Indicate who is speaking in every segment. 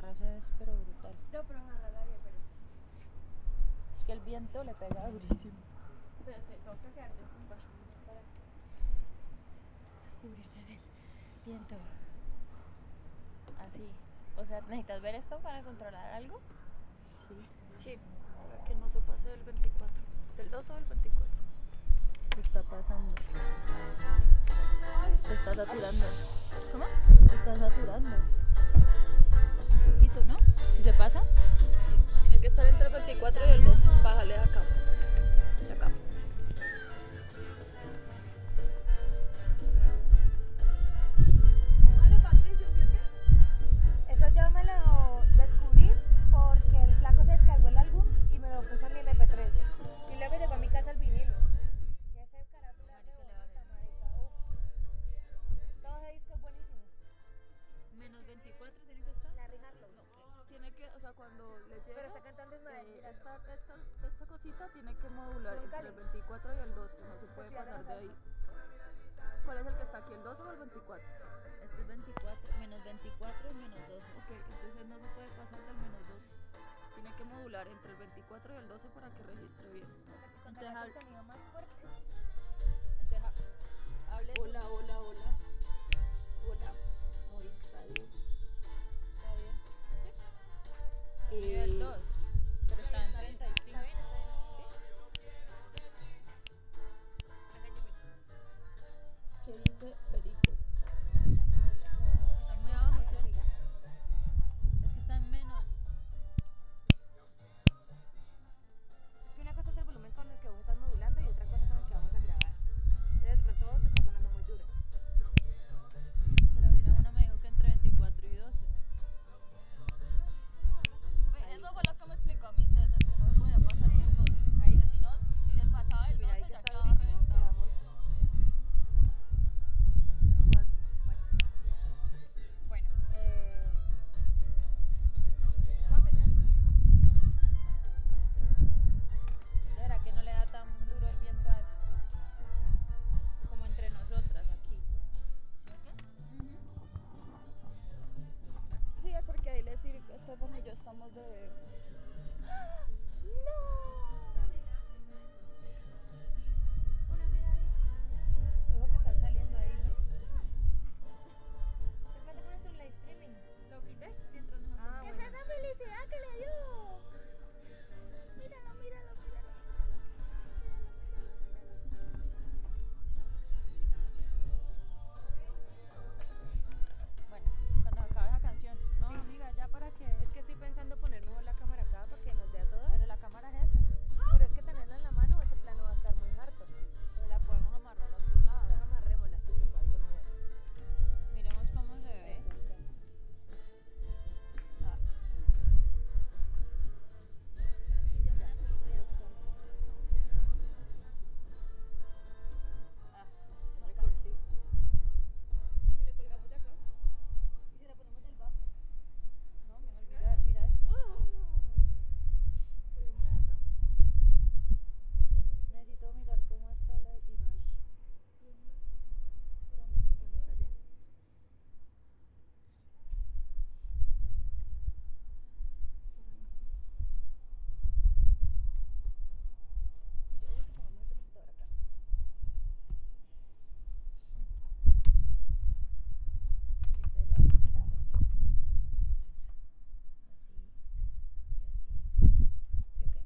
Speaker 1: roce es pero brutal.
Speaker 2: No, pero agarrarla bien, pero
Speaker 1: Es que el viento le pega durísimo.
Speaker 2: te toca quedarte sin bashung para
Speaker 1: Cubrirte del viento. Así. O sea, ¿necesitas ver esto para controlar algo?
Speaker 2: Sí. Sí, para que no se pase del 24. Del 2 o del 24.
Speaker 1: ¿Qué está pasando? Se está saturando.
Speaker 2: ¿Cómo?
Speaker 1: Se está saturando. Un poquito, ¿no? Si se pasa.
Speaker 2: Sí, tiene que estar entre el 24 y el 2. Bájale de acá. De acá.
Speaker 3: Eso yo me lo descubrí porque el flaco se descargó el álbum y me lo puso en mi MP3. Y luego llegó a mi casa el vinilo. Y ese carátula de bonita, marica. Uf. Todo ese disco es buenísimo.
Speaker 1: Menos 24 tiene que estar.
Speaker 3: Larry Harlow.
Speaker 2: Tiene que, o sea, cuando le llegue
Speaker 3: Pero esta cantante es Madrid.
Speaker 2: esta cosita tiene que modular
Speaker 3: Con
Speaker 2: entre
Speaker 3: Cali.
Speaker 2: el 24 y el 12. No se puede
Speaker 3: Sí, haga
Speaker 2: pasar
Speaker 3: la
Speaker 2: de ahí. ¿Cuál es el que está aquí? ¿El 12 o el 24?
Speaker 1: Esto es 24, menos 24 y menos 12.
Speaker 2: Ok, entonces no se puede pasar del menos 12. Tiene que modular entre el 24 y el 12 para que registre bien.
Speaker 3: O sea, que cuando
Speaker 1: Entonces,
Speaker 3: hagas el sonido más fuerte.
Speaker 1: Entonces, hable.
Speaker 2: Hola, hola, hola. Hola. Mois Radio.
Speaker 1: ¿Está bien?
Speaker 2: ¿Sí?
Speaker 1: Nivel 2. Pero está en 35.
Speaker 3: Está bien, está bien.
Speaker 2: ¿Qué dice Perico?
Speaker 1: Está muy abajo, ¿sí?
Speaker 3: Sí.
Speaker 1: Es que está en menos.
Speaker 3: Es que una cosa es el volumen con el que vos estás modulando y otra cosa con el que vamos a grabar. Entonces, de pronto se está sonando muy duro.
Speaker 1: Pero mira, uno me dijo que entre 24 y 12.
Speaker 2: Eso fue lo que me explicó a mí César, que no me podía pasar del 12.
Speaker 3: Ahí.
Speaker 2: Que si no, si se pasaba del
Speaker 3: Mira,
Speaker 2: 12
Speaker 3: ahí que
Speaker 2: ya
Speaker 3: está
Speaker 2: quedaba
Speaker 3: durísimo,
Speaker 2: reventado.
Speaker 3: quedamos.
Speaker 1: 24.
Speaker 3: Bueno, vamos a empezar.
Speaker 1: ¿De verdad que no le da tan duro el viento a esto? Como entre nosotras aquí. ¿Sí o qué?
Speaker 2: Sí, porque ahí le decir, Estefan y yo estamos de...
Speaker 3: Ojo que está saliendo ahí, ¿no? ¿Qué pasa con nuestro live streaming?
Speaker 1: Lo quité mientras nos
Speaker 3: Ah,
Speaker 1: acompañamos.
Speaker 3: bueno.
Speaker 2: felicidad que le dio? Míralo, míralo, míralo.
Speaker 1: Bueno, cuando acabe esa canción. No,
Speaker 3: Sí.
Speaker 1: amiga, ya para que.
Speaker 3: Es que estoy pensando poner mejor la cámara acá para que nos dé a todos.
Speaker 1: Pero la cámara es esa.
Speaker 3: Pero es que tenerla en la mano, ese plano va a estar muy harto.
Speaker 1: Pero la podemos amarrar a otro lado.
Speaker 3: Entonces amarrémosla así, que para que no vea.
Speaker 1: Miremos cómo se ve. Ah,
Speaker 2: Es recortito.
Speaker 3: Si le colgamos de acá. Y si la ponemos del bafo.
Speaker 1: no, mira esto.
Speaker 3: Colguémosla de acá.
Speaker 1: Necesito mirar cómo está la image.
Speaker 3: ¿Dónde está bien? Yo digo que pongamos este computador acá.
Speaker 1: Y entonces lo vamos girando así. Eso. Así. Y así. ¿Sí o qué?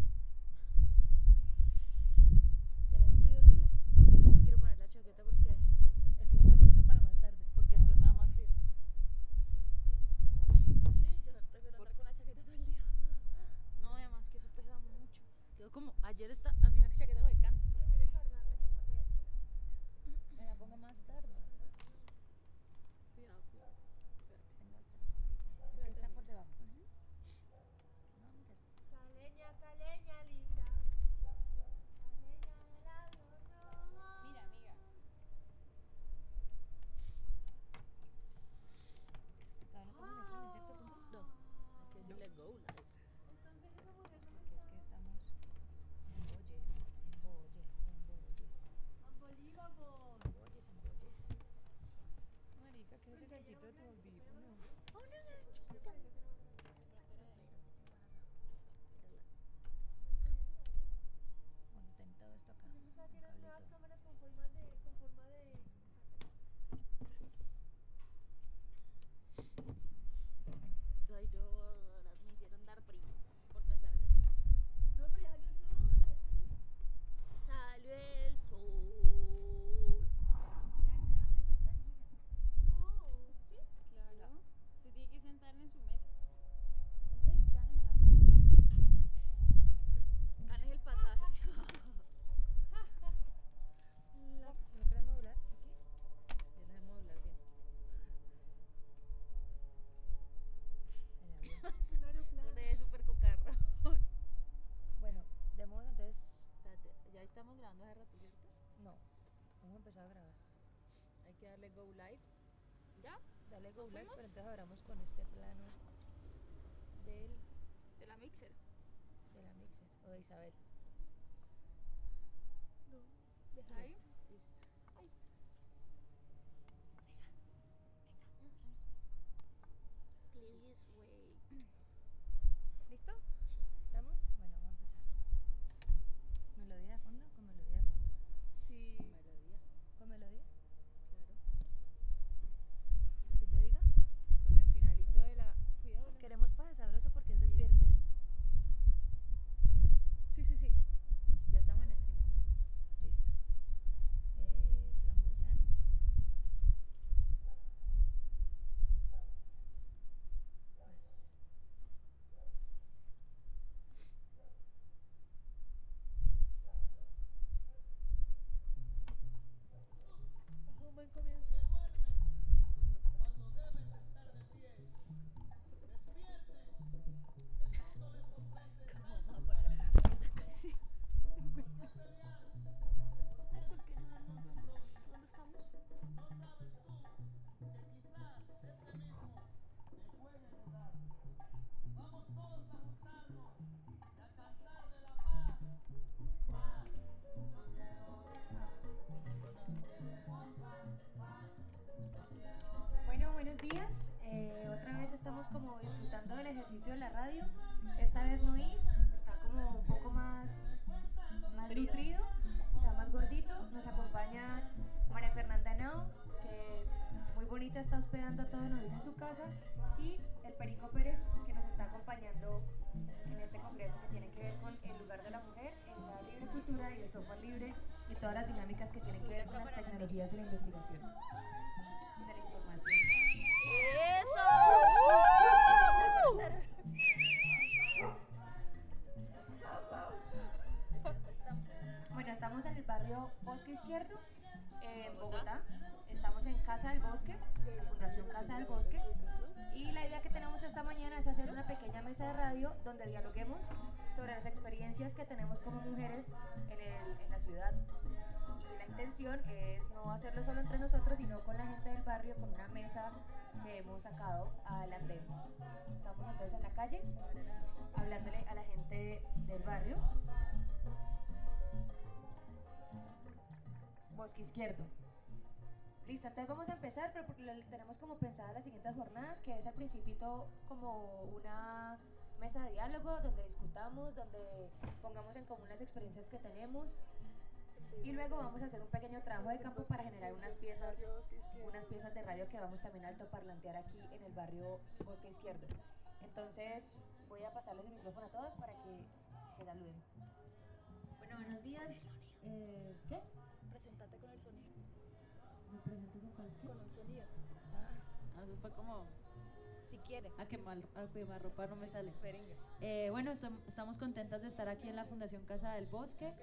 Speaker 3: Tenemos un frío horrible. Pero no me quiero poner la chaqueta porque es un recurso para más tarde.
Speaker 1: Porque después me da más frío.
Speaker 2: Sí, yo prefiero andar con la chaqueta todo el día.
Speaker 1: No, además que eso pesa mucho. Quedó como. Ayer a mí la chaqueta me cansa.
Speaker 3: Prefiere cargarla que ponérsela.
Speaker 1: Me la pongo más tarde.
Speaker 2: Cuidado, cuidado.
Speaker 1: Tengo otra camarita.
Speaker 3: Es que está por debajo.
Speaker 1: No, mira.
Speaker 3: Caleña, caleña linda. Caleña de labios rojos.
Speaker 1: Mira, amiga. Todavía no estamos en cierto punto. Hay que decirle go live.
Speaker 3: Entonces esa mujer es
Speaker 1: Porque es que estamos en Boyes.
Speaker 3: hemos empezado a grabar.
Speaker 1: Hay que darle go live.
Speaker 2: ¿Ya?
Speaker 3: Dale go live,
Speaker 2: fuimos?
Speaker 3: pero entonces abramos con este plano del,
Speaker 2: De la mixer.
Speaker 3: de la mixer o de Isabel.
Speaker 2: No. Deja ahí.
Speaker 1: Listo.
Speaker 2: Ay. Please wait.
Speaker 3: ¿Listo? ¿Estamos? Bueno, vamos a empezar. ¿Melodía de fondo? Con melodía de fondo.
Speaker 2: Sí.
Speaker 1: Melodía.
Speaker 3: ¿Con melodía?
Speaker 1: Claro.
Speaker 3: Lo que yo diga.
Speaker 1: Con el finalito de la. Cuidado.
Speaker 3: Queremos paz sabroso porque es
Speaker 1: Sí.
Speaker 3: despierte.
Speaker 2: Sí.
Speaker 1: Ya estamos en stream, ¿no?
Speaker 3: Listo. Flamboyán. Paz.
Speaker 2: Un buen comienzo.
Speaker 1: Vamos a poner esa canción.
Speaker 2: Ay, ¿por qué ya no nos vemos? ¿Dónde estamos?
Speaker 3: Bueno, buenos días. Otra vez estamos como disfrutando del ejercicio de la radio. Esta vez Luis está como un poco más nutrido, está más gordito. Nos acompaña María Fernanda Nao, que muy bonita está hospedando a todos Luis en su casa, y el Perico Pérez, que nos está acompañando en este congreso que tiene que ver con el lugar de la mujer en la libre cultura y el software libre y todas las dinámicas que tienen que ver con las tecnologías de la investigación y de la información.
Speaker 2: ¡Eso!
Speaker 1: ¿Dónde estamos?
Speaker 3: Bueno, estamos en el barrio Bosque Izquierdo, en Bogotá. Estamos en Casa del Bosque, la Fundación Casa del Bosque. Y la idea que tenemos esta mañana es hacer una pequeña mesa de radio donde dialoguemos sobre las experiencias que tenemos como mujeres en la ciudad. Y la intención es no hacerlo solo entre nosotros, sino con la gente del barrio, con una mesa que hemos sacado al andén. Estamos entonces en la calle, hablándole a la gente del barrio. Bosque Izquierdo. Listo, entonces vamos a empezar, pero porque tenemos como pensadas las siguientes jornadas, que es al principito como una mesa de diálogo donde discutamos, donde pongamos en común las experiencias que tenemos, y luego vamos a hacer un pequeño trabajo de campo para generar unas piezas de radio que vamos también a altoparlantear aquí en el barrio Bosque Izquierdo. Entonces voy a pasarles el micrófono a todos para que se saluden. Bueno, buenos días. ¿Qué?
Speaker 2: Presentate con el sonido.
Speaker 3: ¿Me presento con cuál?
Speaker 2: Con un sonido.
Speaker 1: Eso fue como
Speaker 3: Si quiere.
Speaker 1: a quemarropa no me sale.
Speaker 3: Merengue.
Speaker 1: Bueno, estamos contentas de estar aquí en la Fundación Casa del Bosque,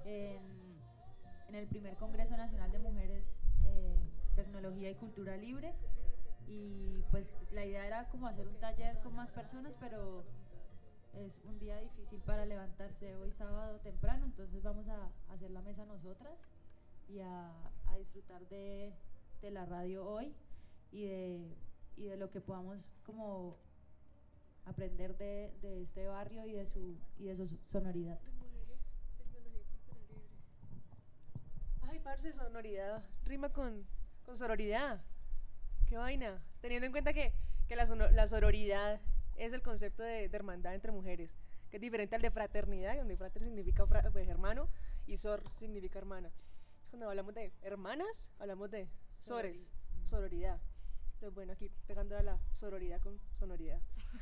Speaker 1: en el primer Congreso Nacional de Mujeres, Tecnología y Cultura Libre. Y pues la idea era como hacer un taller con más personas, pero es un día difícil para levantarse hoy sábado temprano, entonces vamos a hacer la mesa nosotras y a disfrutar de la radio hoy y de lo que podamos como aprender de este barrio y de su sonoridad.
Speaker 2: De mujeres, tecnología y cultura libre.
Speaker 4: Ay, parce, sonoridad. Rima con sororidad. Qué vaina. Teniendo en cuenta que la sororidad es el concepto de hermandad entre mujeres, que es diferente al de fraternidad, donde frater significa pues, hermano y sor significa hermana. Cuando hablamos de hermanas, hablamos de sores, sororidad. Entonces, bueno, aquí pegando a la sororidad con sonoridad.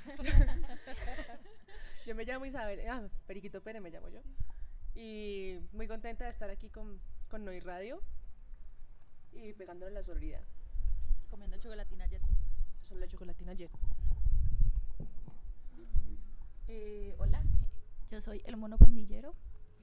Speaker 4: Yo me llamo Isabel, Periquito Pérez me llamo yo. Y muy contenta de estar aquí con Noi Radio y pegándole a la sororidad.
Speaker 1: Comiendo chocolatina Jet.
Speaker 4: Son la chocolatina Jet.
Speaker 2: Hola, yo soy el mono pandillero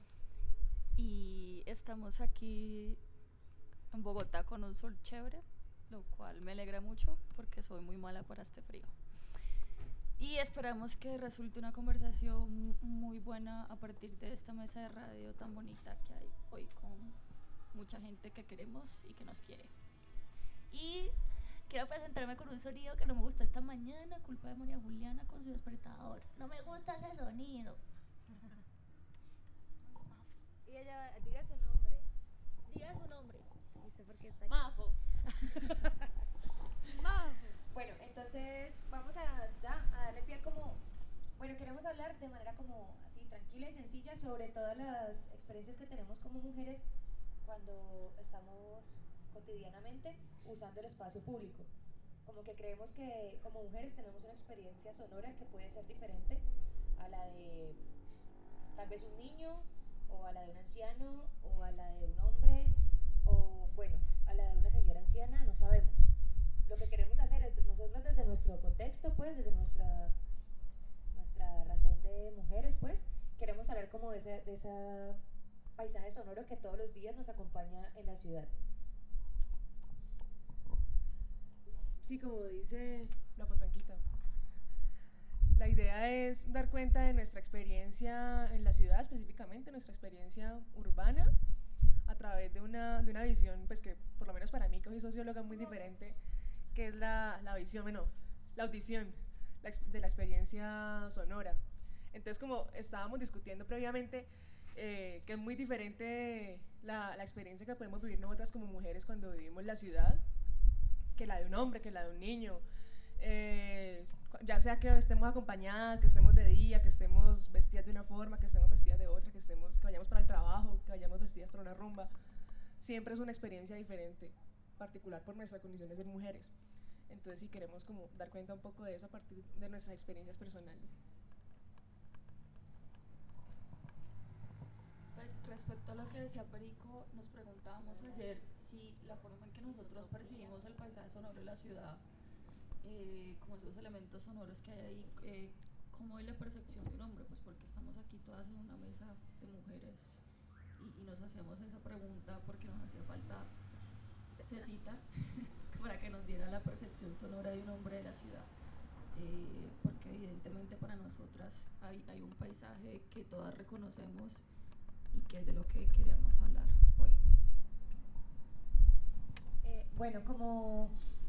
Speaker 2: y estamos aquí en Bogotá con un sol chévere, lo cual me alegra mucho porque soy muy mala para este frío. Y esperamos que resulte una conversación muy buena a partir de esta mesa de radio tan bonita que hay hoy con mucha gente que queremos y que nos quiere. Y quiero presentarme con un sonido que no me gustó esta mañana, culpa de María Juliana con su despertador. No me gusta ese sonido.
Speaker 3: Y ella, diga su nombre.
Speaker 2: Diga su nombre.
Speaker 3: Dice por qué está aquí.
Speaker 2: Mafo.
Speaker 1: Bueno, entonces vamos a darle pie como, bueno, queremos hablar de manera como así tranquila y sencilla sobre todas las experiencias que tenemos como mujeres cuando estamos cotidianamente usando el espacio público. Como que creemos que como mujeres tenemos una experiencia sonora que puede ser diferente a la de tal vez un niño, o a la de un anciano, o a la de un hombre, o bueno, a la de una señora anciana, no sabemos. Lo que queremos hacer es, nosotros desde nuestro contexto, pues, desde nuestra razón de mujeres, pues, queremos hablar como de ese paisaje sonoro que todos los días nos acompaña en la ciudad.
Speaker 4: Sí, como dice la potranquita, la idea es dar cuenta de nuestra experiencia en la ciudad, específicamente nuestra experiencia urbana, a través de una visión, pues que por lo menos para mí, que soy socióloga, muy diferente, que es la visión, bueno, la audición de la experiencia sonora. Entonces, como estábamos discutiendo previamente, que es muy diferente la experiencia que podemos vivir nosotras como mujeres cuando vivimos la ciudad, que la de un hombre, que la de un niño, ya sea que estemos acompañadas, que estemos de día, que estemos vestidas de una forma, que estemos vestidas de otra, que vayamos para el trabajo, que vayamos vestidas para una rumba, siempre es una experiencia diferente, particular por nuestras condiciones de mujeres. Entonces sí queremos como dar cuenta un poco de eso a partir de nuestras experiencias personales.
Speaker 2: Pues respecto a lo que decía Perico, nos preguntábamos ayer si la forma en que nosotros percibimos el paisaje sonoro de la ciudad, como esos elementos sonoros que hay ahí, cómo es la percepción de un hombre, pues porque estamos aquí todas en una mesa de mujeres y nos hacemos esa pregunta porque nos hacía falta Cecita para que nos diera la percepción sonora de un hombre de la ciudad, porque evidentemente para nosotras hay un paisaje que todas reconocemos y que es de lo que queríamos hablar hoy.
Speaker 1: Bueno, como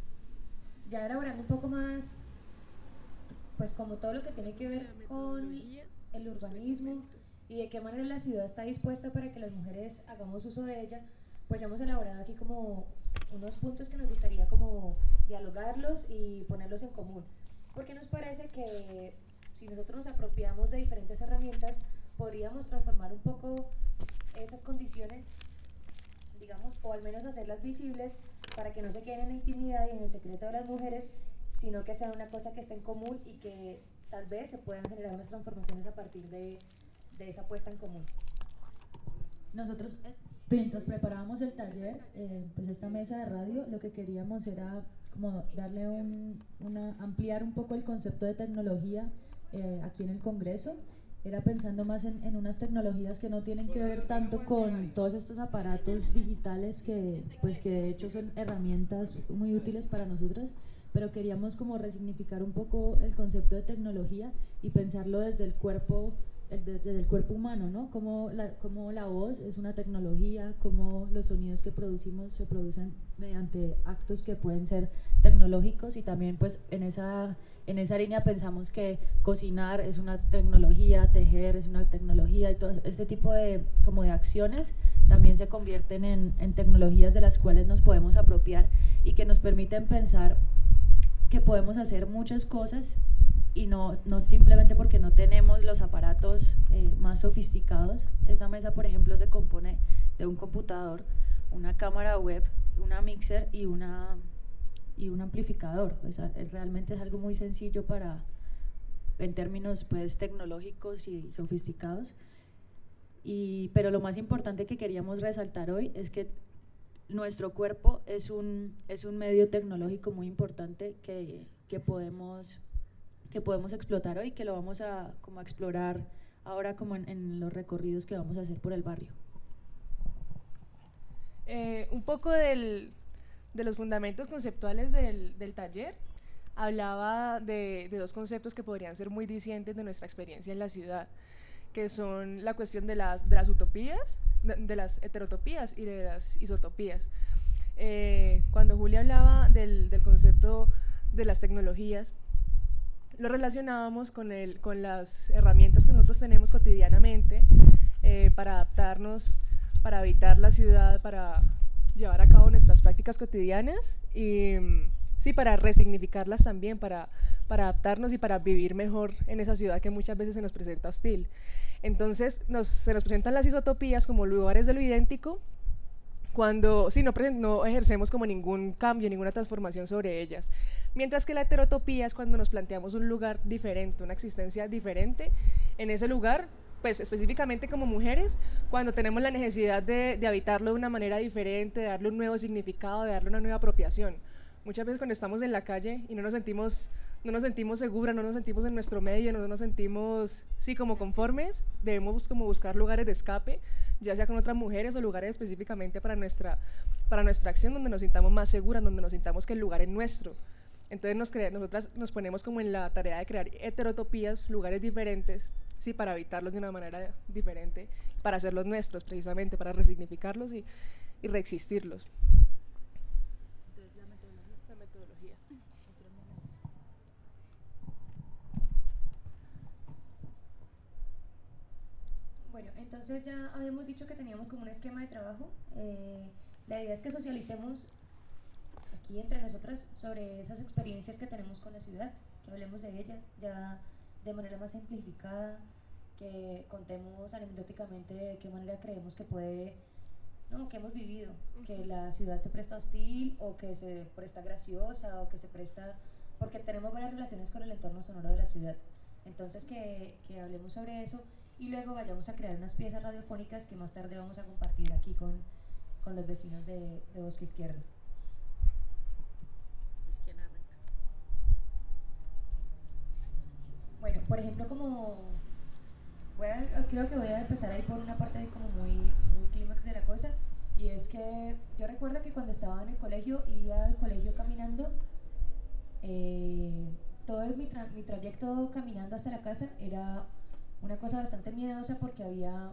Speaker 1: ya elaborando un poco más, pues como todo lo que tiene que ver con el urbanismo y de qué manera la ciudad está dispuesta para que las mujeres hagamos uso de ella, pues hemos elaborado aquí como unos puntos que nos gustaría como dialogarlos y ponerlos en común, porque nos parece que si nosotros nos apropiamos de diferentes herramientas, podríamos transformar un poco esas condiciones, digamos, o al menos hacerlas visibles para que no se queden en la intimidad y en el secreto de las mujeres, sino que sean una cosa que esté en común y que tal vez se puedan generar unas transformaciones a partir de esa puesta en común. Nosotros, mientras preparábamos el taller, pues esta mesa de radio, lo que queríamos era como darle ampliar un poco el concepto de tecnología aquí en el Congreso. Era pensando más en unas tecnologías que no tienen que ver tanto con todos estos aparatos digitales que de hecho son herramientas muy útiles para nosotras, pero queríamos como resignificar un poco el concepto de tecnología y pensarlo desde el cuerpo, desde el cuerpo humano, ¿no? Como la voz es una tecnología, como los sonidos que producimos se producen mediante actos que pueden ser tecnológicos, y también pues en esa línea pensamos que cocinar es una tecnología, tejer es una tecnología, y todo este tipo de acciones también se convierten en tecnologías de las cuales nos podemos apropiar y que nos permiten pensar que podemos hacer muchas cosas y no simplemente porque no tenemos los aparatos más sofisticados. Esta mesa, por ejemplo, se compone de un computador, una cámara web, una mixer y un amplificador. O sea, realmente es algo muy sencillo en términos pues tecnológicos y sofisticados. Pero lo más importante que queríamos resaltar hoy es que nuestro cuerpo es un medio tecnológico muy importante que podemos explotar hoy, que lo vamos a explorar ahora como en los recorridos que vamos a hacer por el barrio.
Speaker 4: Un poco de los fundamentos conceptuales del taller, hablaba de dos conceptos que podrían ser muy discientes de nuestra experiencia en la ciudad, que son la cuestión de las utopías, de las heterotopías y de las isotopías. Cuando Julia hablaba del concepto de las tecnologías, lo relacionábamos con las herramientas que nosotros tenemos cotidianamente para adaptarnos, para habitar la ciudad, para llevar a cabo nuestras prácticas cotidianas y sí, para resignificarlas también, para adaptarnos y para vivir mejor en esa ciudad que muchas veces se nos presenta hostil. Entonces se nos presentan las isotopías como lugares de lo idéntico cuando sí, no ejercemos como ningún cambio, ninguna transformación sobre ellas. Mientras que la heterotopía es cuando nos planteamos un lugar diferente, una existencia diferente en ese lugar, pues específicamente como mujeres, cuando tenemos la necesidad de habitarlo de una manera diferente, de darle un nuevo significado, de darle una nueva apropiación. Muchas veces cuando estamos en la calle y no nos sentimos seguras, no nos sentimos en nuestro medio, no nos sentimos, sí, como conformes, debemos como buscar lugares de escape, ya sea con otras mujeres o lugares específicamente para nuestra acción, donde nos sintamos más seguras, donde nos sintamos que el lugar es nuestro. Entonces nosotras nos ponemos como en la tarea de crear heterotopías, lugares diferentes, sí, para habitarlos de una manera diferente, para hacerlos nuestros precisamente, para resignificarlos y reexistirlos. Entonces la metodología.
Speaker 3: Bueno, entonces ya habíamos dicho que teníamos como un esquema de trabajo. La idea es que socialicemos aquí entre nosotras sobre esas experiencias que tenemos con la ciudad, que hablemos de ellas ya de manera más simplificada, que contemos anecdóticamente de qué manera creemos que que hemos vivido, que la ciudad se presta hostil o que se presta graciosa o que se presta porque tenemos buenas relaciones con el entorno sonoro de la ciudad. Entonces que hablemos sobre eso y luego vayamos a crear unas piezas radiofónicas que más tarde vamos a compartir aquí con los vecinos de Bosque Izquierdo. Bueno, por ejemplo, creo que voy a empezar ahí por una parte como muy clímax de la cosa, y es que yo recuerdo que cuando estaba en el colegio, iba al colegio caminando, todo mi trayecto caminando hasta la casa era una cosa bastante miedosa porque había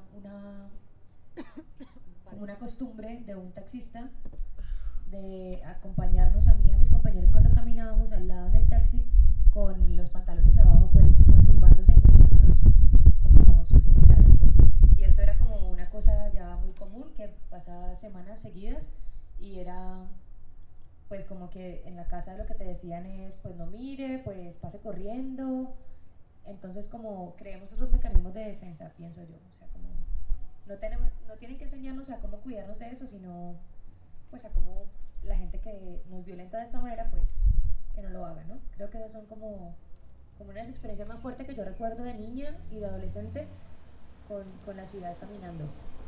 Speaker 3: una costumbre de un taxista de acompañarnos a mí y a mis compañeros cuando caminábamos al lado del taxi con los pantalones abajo, pues masturbándose y mostrándonos como sus genitales, pues. Y esto era como una cosa ya muy común que pasaba semanas seguidas y era pues como que en la casa lo que te decían es pues no mire, pues pase corriendo. Entonces como creemos esos mecanismos de defensa, pienso yo, o sea, como no tienen que enseñarnos a cómo cuidarnos de eso, sino pues a cómo la gente que nos violenta de esta manera pues que no lo haga, ¿no? Creo que esas son como una de las experiencias más fuertes que yo recuerdo de niña y de adolescente con la ciudad caminando.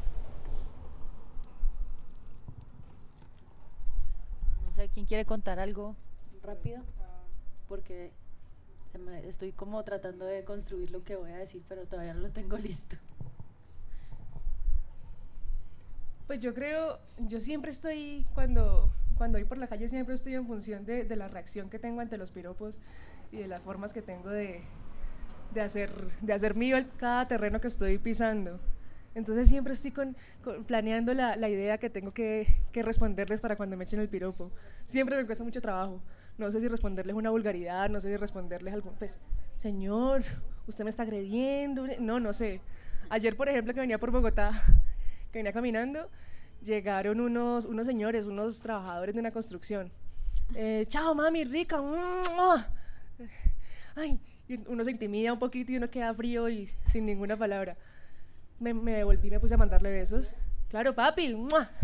Speaker 1: No sé, ¿quién quiere contar algo rápido? Porque estoy como tratando de construir lo que voy a decir, pero todavía no lo tengo listo.
Speaker 4: Pues yo siempre estoy, cuando voy por la calle, siempre estoy en función de la reacción que tengo ante los piropos y de las formas que tengo de hacer mío cada terreno que estoy pisando. Entonces siempre estoy planeando la idea que tengo que responderles para cuando me echen el piropo. Siempre me cuesta mucho trabajo. No sé si responderles una vulgaridad, no sé si responderles algo, pues, señor, usted me está agrediendo. No sé. Ayer, por ejemplo, que venía por Bogotá, que venía caminando, llegaron unos señores, unos trabajadores de una construcción. Chao, mami, rica. Ay, y uno se intimida un poquito y uno queda frío y sin ninguna palabra. Me devolví, me puse a mandarle besos. Claro, papi.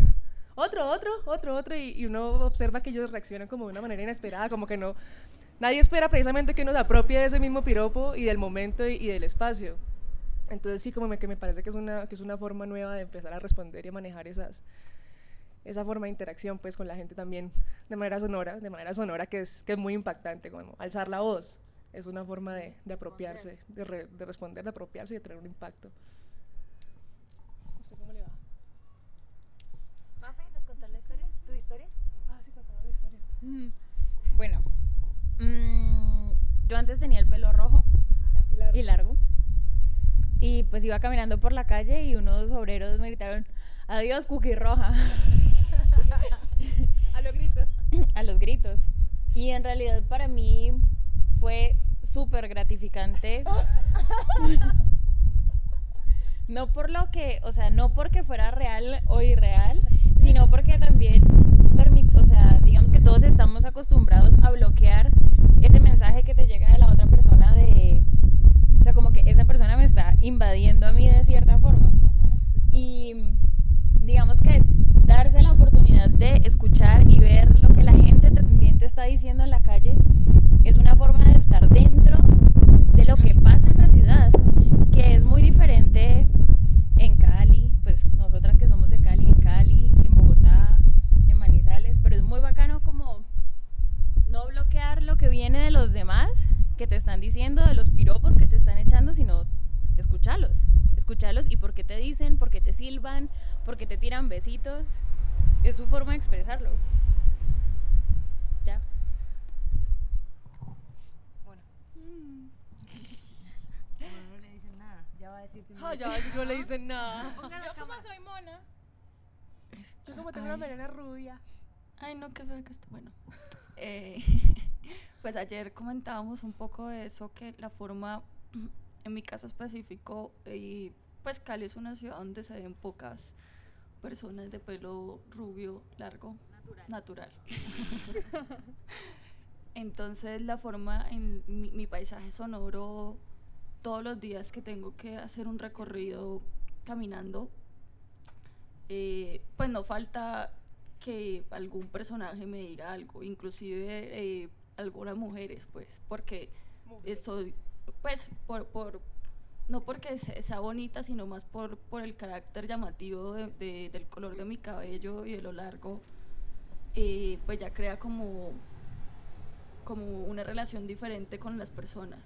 Speaker 4: Otro. Y uno observa que ellos reaccionan como de una manera inesperada, como que nadie espera precisamente que uno se apropie de ese mismo piropo y del momento y del espacio. Entonces sí, como que me parece que es una forma nueva de empezar a responder y a manejar esa forma de interacción pues con la gente también de manera sonora que es muy impactante, como alzar la voz es una forma de apropiarse, de responder, de apropiarse y de tener un impacto. No sé cómo le va.
Speaker 3: Mafe, ¿nos contás la historia? ¿Tu historia?
Speaker 4: Sí, contamos la historia.
Speaker 2: Bueno, yo antes tenía el pelo rojo y largo. Y pues iba caminando por la calle y unos obreros me gritaron:
Speaker 5: Adiós, cookie roja.
Speaker 4: A los gritos.
Speaker 5: A los gritos. Y en realidad para mí fue súper gratificante. No por lo que, o sea, no porque fuera real o irreal, sino porque también o sea, digamos que todos estamos acostumbrados a bloquear ese mensaje que te llega de la otra persona o sea, como que esa persona me está invadiendo a mí de cierta forma. Y digamos que darse la oportunidad de escuchar y ver lo que la gente también te está diciendo en la calle es una forma de estar dentro de lo que pasa en la ciudad, que es muy diferente en Cali, pues nosotras que somos de Cali, en Bogotá, en Manizales, pero es muy bacano como no bloquear lo que viene de los demás que te están diciendo, de los piropos que te están echando, sino escucharlos y por qué te dicen, por qué te silban, por qué te tiran besitos. Es su forma de expresarlo. Ya.
Speaker 3: Bueno. No le dicen nada. Ya va a decir que no.
Speaker 4: Ya no le dicen nada.
Speaker 5: Yo como soy mona.
Speaker 4: Yo como tengo una melena rubia.
Speaker 2: Ay, no, qué feo que está. Bueno, pues ayer comentábamos un poco de eso, que la forma, en mi caso específico, pues Cali es una ciudad donde se ven pocas personas de pelo rubio, largo, natural. Entonces la forma en mi paisaje sonoro, todos los días que tengo que hacer un recorrido caminando, pues no falta que algún personaje me diga algo, inclusive algunas mujeres, pues, porque estoy, pues, no porque sea bonita, sino más por el carácter llamativo del color de mi cabello y de lo largo, pues ya crea como una relación diferente con las personas.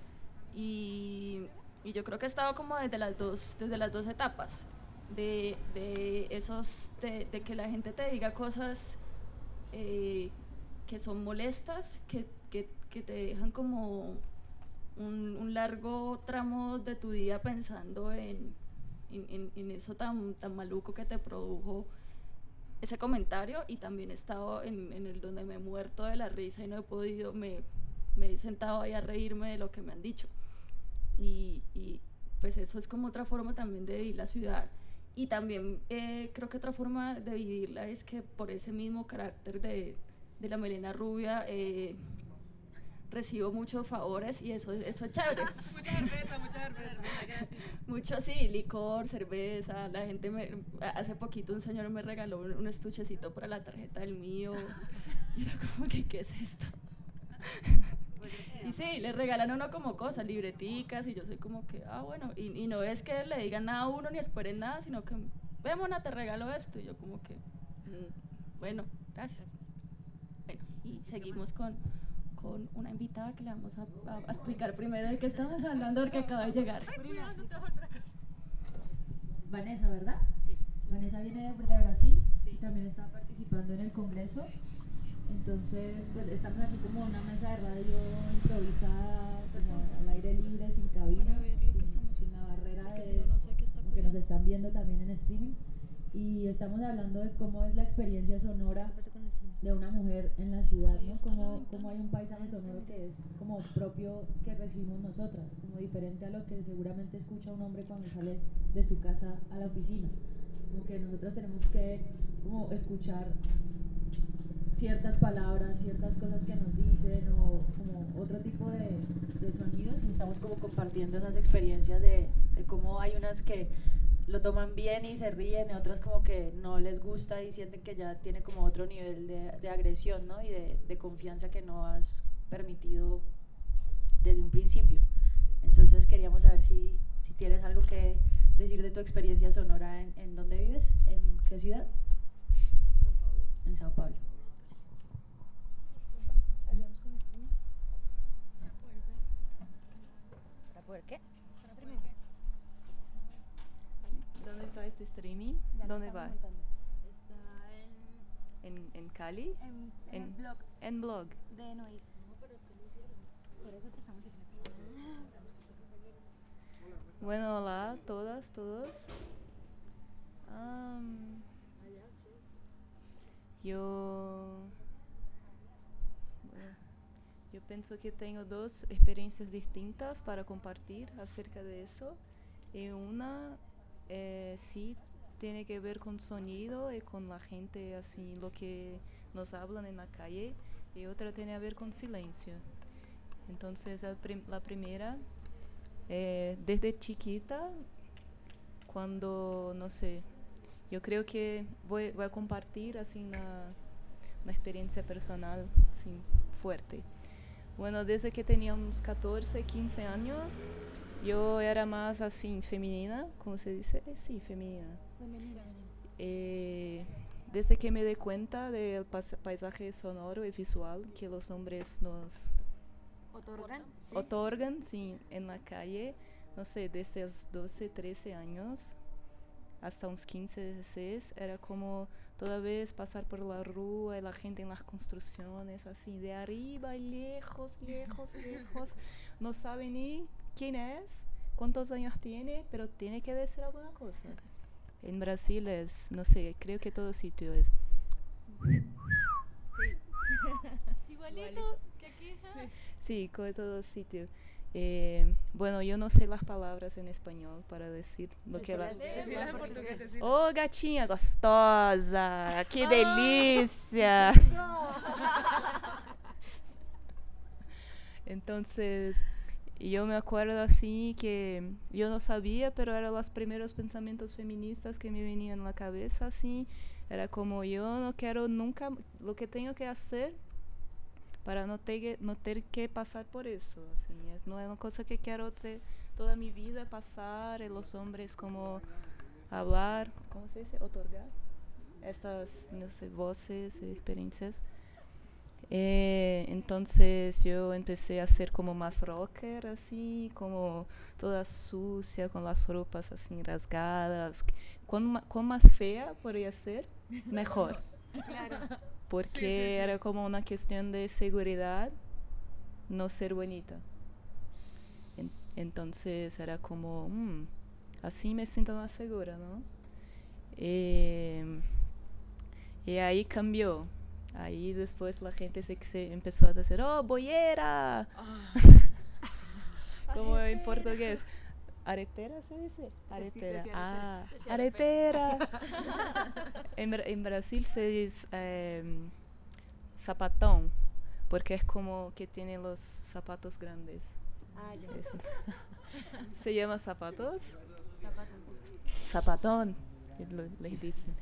Speaker 2: Y yo creo que he estado como desde las dos etapas, de que la gente te diga cosas que son molestas, que te dejan como un largo tramo de tu día pensando en eso tan maluco que te produjo ese comentario. Y también he estado en el donde me he muerto de la risa y no he podido, me he sentado ahí a reírme de lo que me han dicho. Y pues eso es como otra forma también de vivir la ciudad. Y también creo que otra forma de vivirla es que por ese mismo carácter de la melena rubia recibo muchos favores y eso es chévere.
Speaker 4: Mucha cerveza.
Speaker 2: Mucho, sí, licor, cerveza. La gente hace poquito un señor me regaló un estuchecito para la tarjeta del mío. Y era como que, ¿qué es esto? Y sí, le regalan a uno como cosas, libreticas, y yo soy como que, bueno, y no es que le digan nada a uno ni esperen nada, sino que, ve, mona, te regalo esto, y yo como que, bueno, gracias. Bueno, y seguimos con una invitada que le vamos a explicar primero de qué estamos hablando, porque acaba de llegar.
Speaker 1: Vanessa, ¿verdad? Sí. Vanessa viene de Brasil, sí. También está participando en el congreso. Entonces, pues estamos aquí como una mesa de radio improvisada, como al aire libre, sin cabina,
Speaker 2: para ver lo que estamos
Speaker 1: sin la barrera
Speaker 2: porque
Speaker 1: de
Speaker 2: si no, no sé qué está
Speaker 1: que nos están viendo también en streaming. Y estamos hablando de cómo es la experiencia sonora de una mujer en la ciudad, ¿no? Cómo hay un paisaje sonoro que es como propio que recibimos nosotras, como diferente a lo que seguramente escucha un hombre cuando sale de su casa a la oficina. Como que nosotras tenemos que como escuchar ciertas palabras, ciertas cosas que nos dicen o como otro tipo de sonidos, y estamos como compartiendo esas experiencias de cómo hay unas que lo toman bien y se ríen, y otras como que no les gusta y sienten que ya tiene como otro nivel de agresión, ¿no? Y de confianza que no has permitido desde un principio. Entonces queríamos saber si tienes algo que decir de tu experiencia sonora en dónde vives, en qué ciudad.
Speaker 4: São Paulo.
Speaker 1: En Sao Paulo.
Speaker 3: ¿Ayudamos con el streaming? ¿Para poder qué? Para streaming.
Speaker 6: ¿Dónde está este streaming?
Speaker 3: Ya lo
Speaker 6: ¿Dónde
Speaker 3: estamos
Speaker 6: va?
Speaker 3: montando.
Speaker 2: Está
Speaker 6: ¿En Cali?
Speaker 3: En el blog
Speaker 6: En blog.
Speaker 3: de Noise. Por eso te estamos diciendo.
Speaker 6: Bueno, hola a todas, todos. yo, bueno, yo pienso que tengo dos experiencias distintas para compartir acerca de eso. Y una sí tiene que ver con sonido y con la gente, así lo que nos hablan en la calle, y otra tiene a ver con silencio. Entonces la primera, desde chiquita, cuando, no sé, yo creo que voy a compartir así una experiencia personal así, fuerte. Bueno, desde que tenía unos 14, 15 años, yo era más así femenina, ¿cómo se dice? Sí, femenina. Desde que me di cuenta del paisaje sonoro y visual que los hombres nos otorgan sí, en la calle, no sé, desde los 12, 13 años hasta unos 15, 16, era como toda vez pasar por la rúa y la gente en las construcciones, así de arriba y lejos, lejos, lejos. No sabe ni quién es, cuántos años tiene, pero tiene que decir alguna cosa. En Brasil es, no sé, creo que todo sitio es.
Speaker 2: Igualito que aquí.
Speaker 6: Sí, con todo sitio. Bueno, yo no sé las palabras en español para decir lo que la...
Speaker 4: Decirlas en portugués. decirlas.
Speaker 6: Oh, gatinha gostosa, que delícia. Entonces, yo me acuerdo así que yo no sabía, pero eran los primeros pensamientos feministas que me venían en la cabeza, así. Era como, yo no quiero nunca, lo que tengo que hacer para no tener que pasar por eso, así. No es una cosa que quiero toda mi vida pasar, y los hombres como hablar, ¿cómo se dice? Otorgar estas, no sé, voces, experiencias. Entonces yo empecé a ser como más rocker, así, como toda sucia, con las ropas así rasgadas. Cuán más fea podría ser, mejor.
Speaker 3: Claro.
Speaker 6: Porque era como una cuestión de seguridad, no ser bonita. Entonces era como, así me siento más segura, ¿no? Y ahí cambió. Ahí después la gente se empezó a decir, oh, boyera. Como en portugués. ¿Arepera se dice? Arepera. Ah, arepera. En Brasil se dice zapatón, porque es como que tiene los zapatos grandes.
Speaker 3: Ah, ya.
Speaker 6: Eso. Se llama zapatos.
Speaker 1: Zapatos.
Speaker 6: Zapatón, les dicen.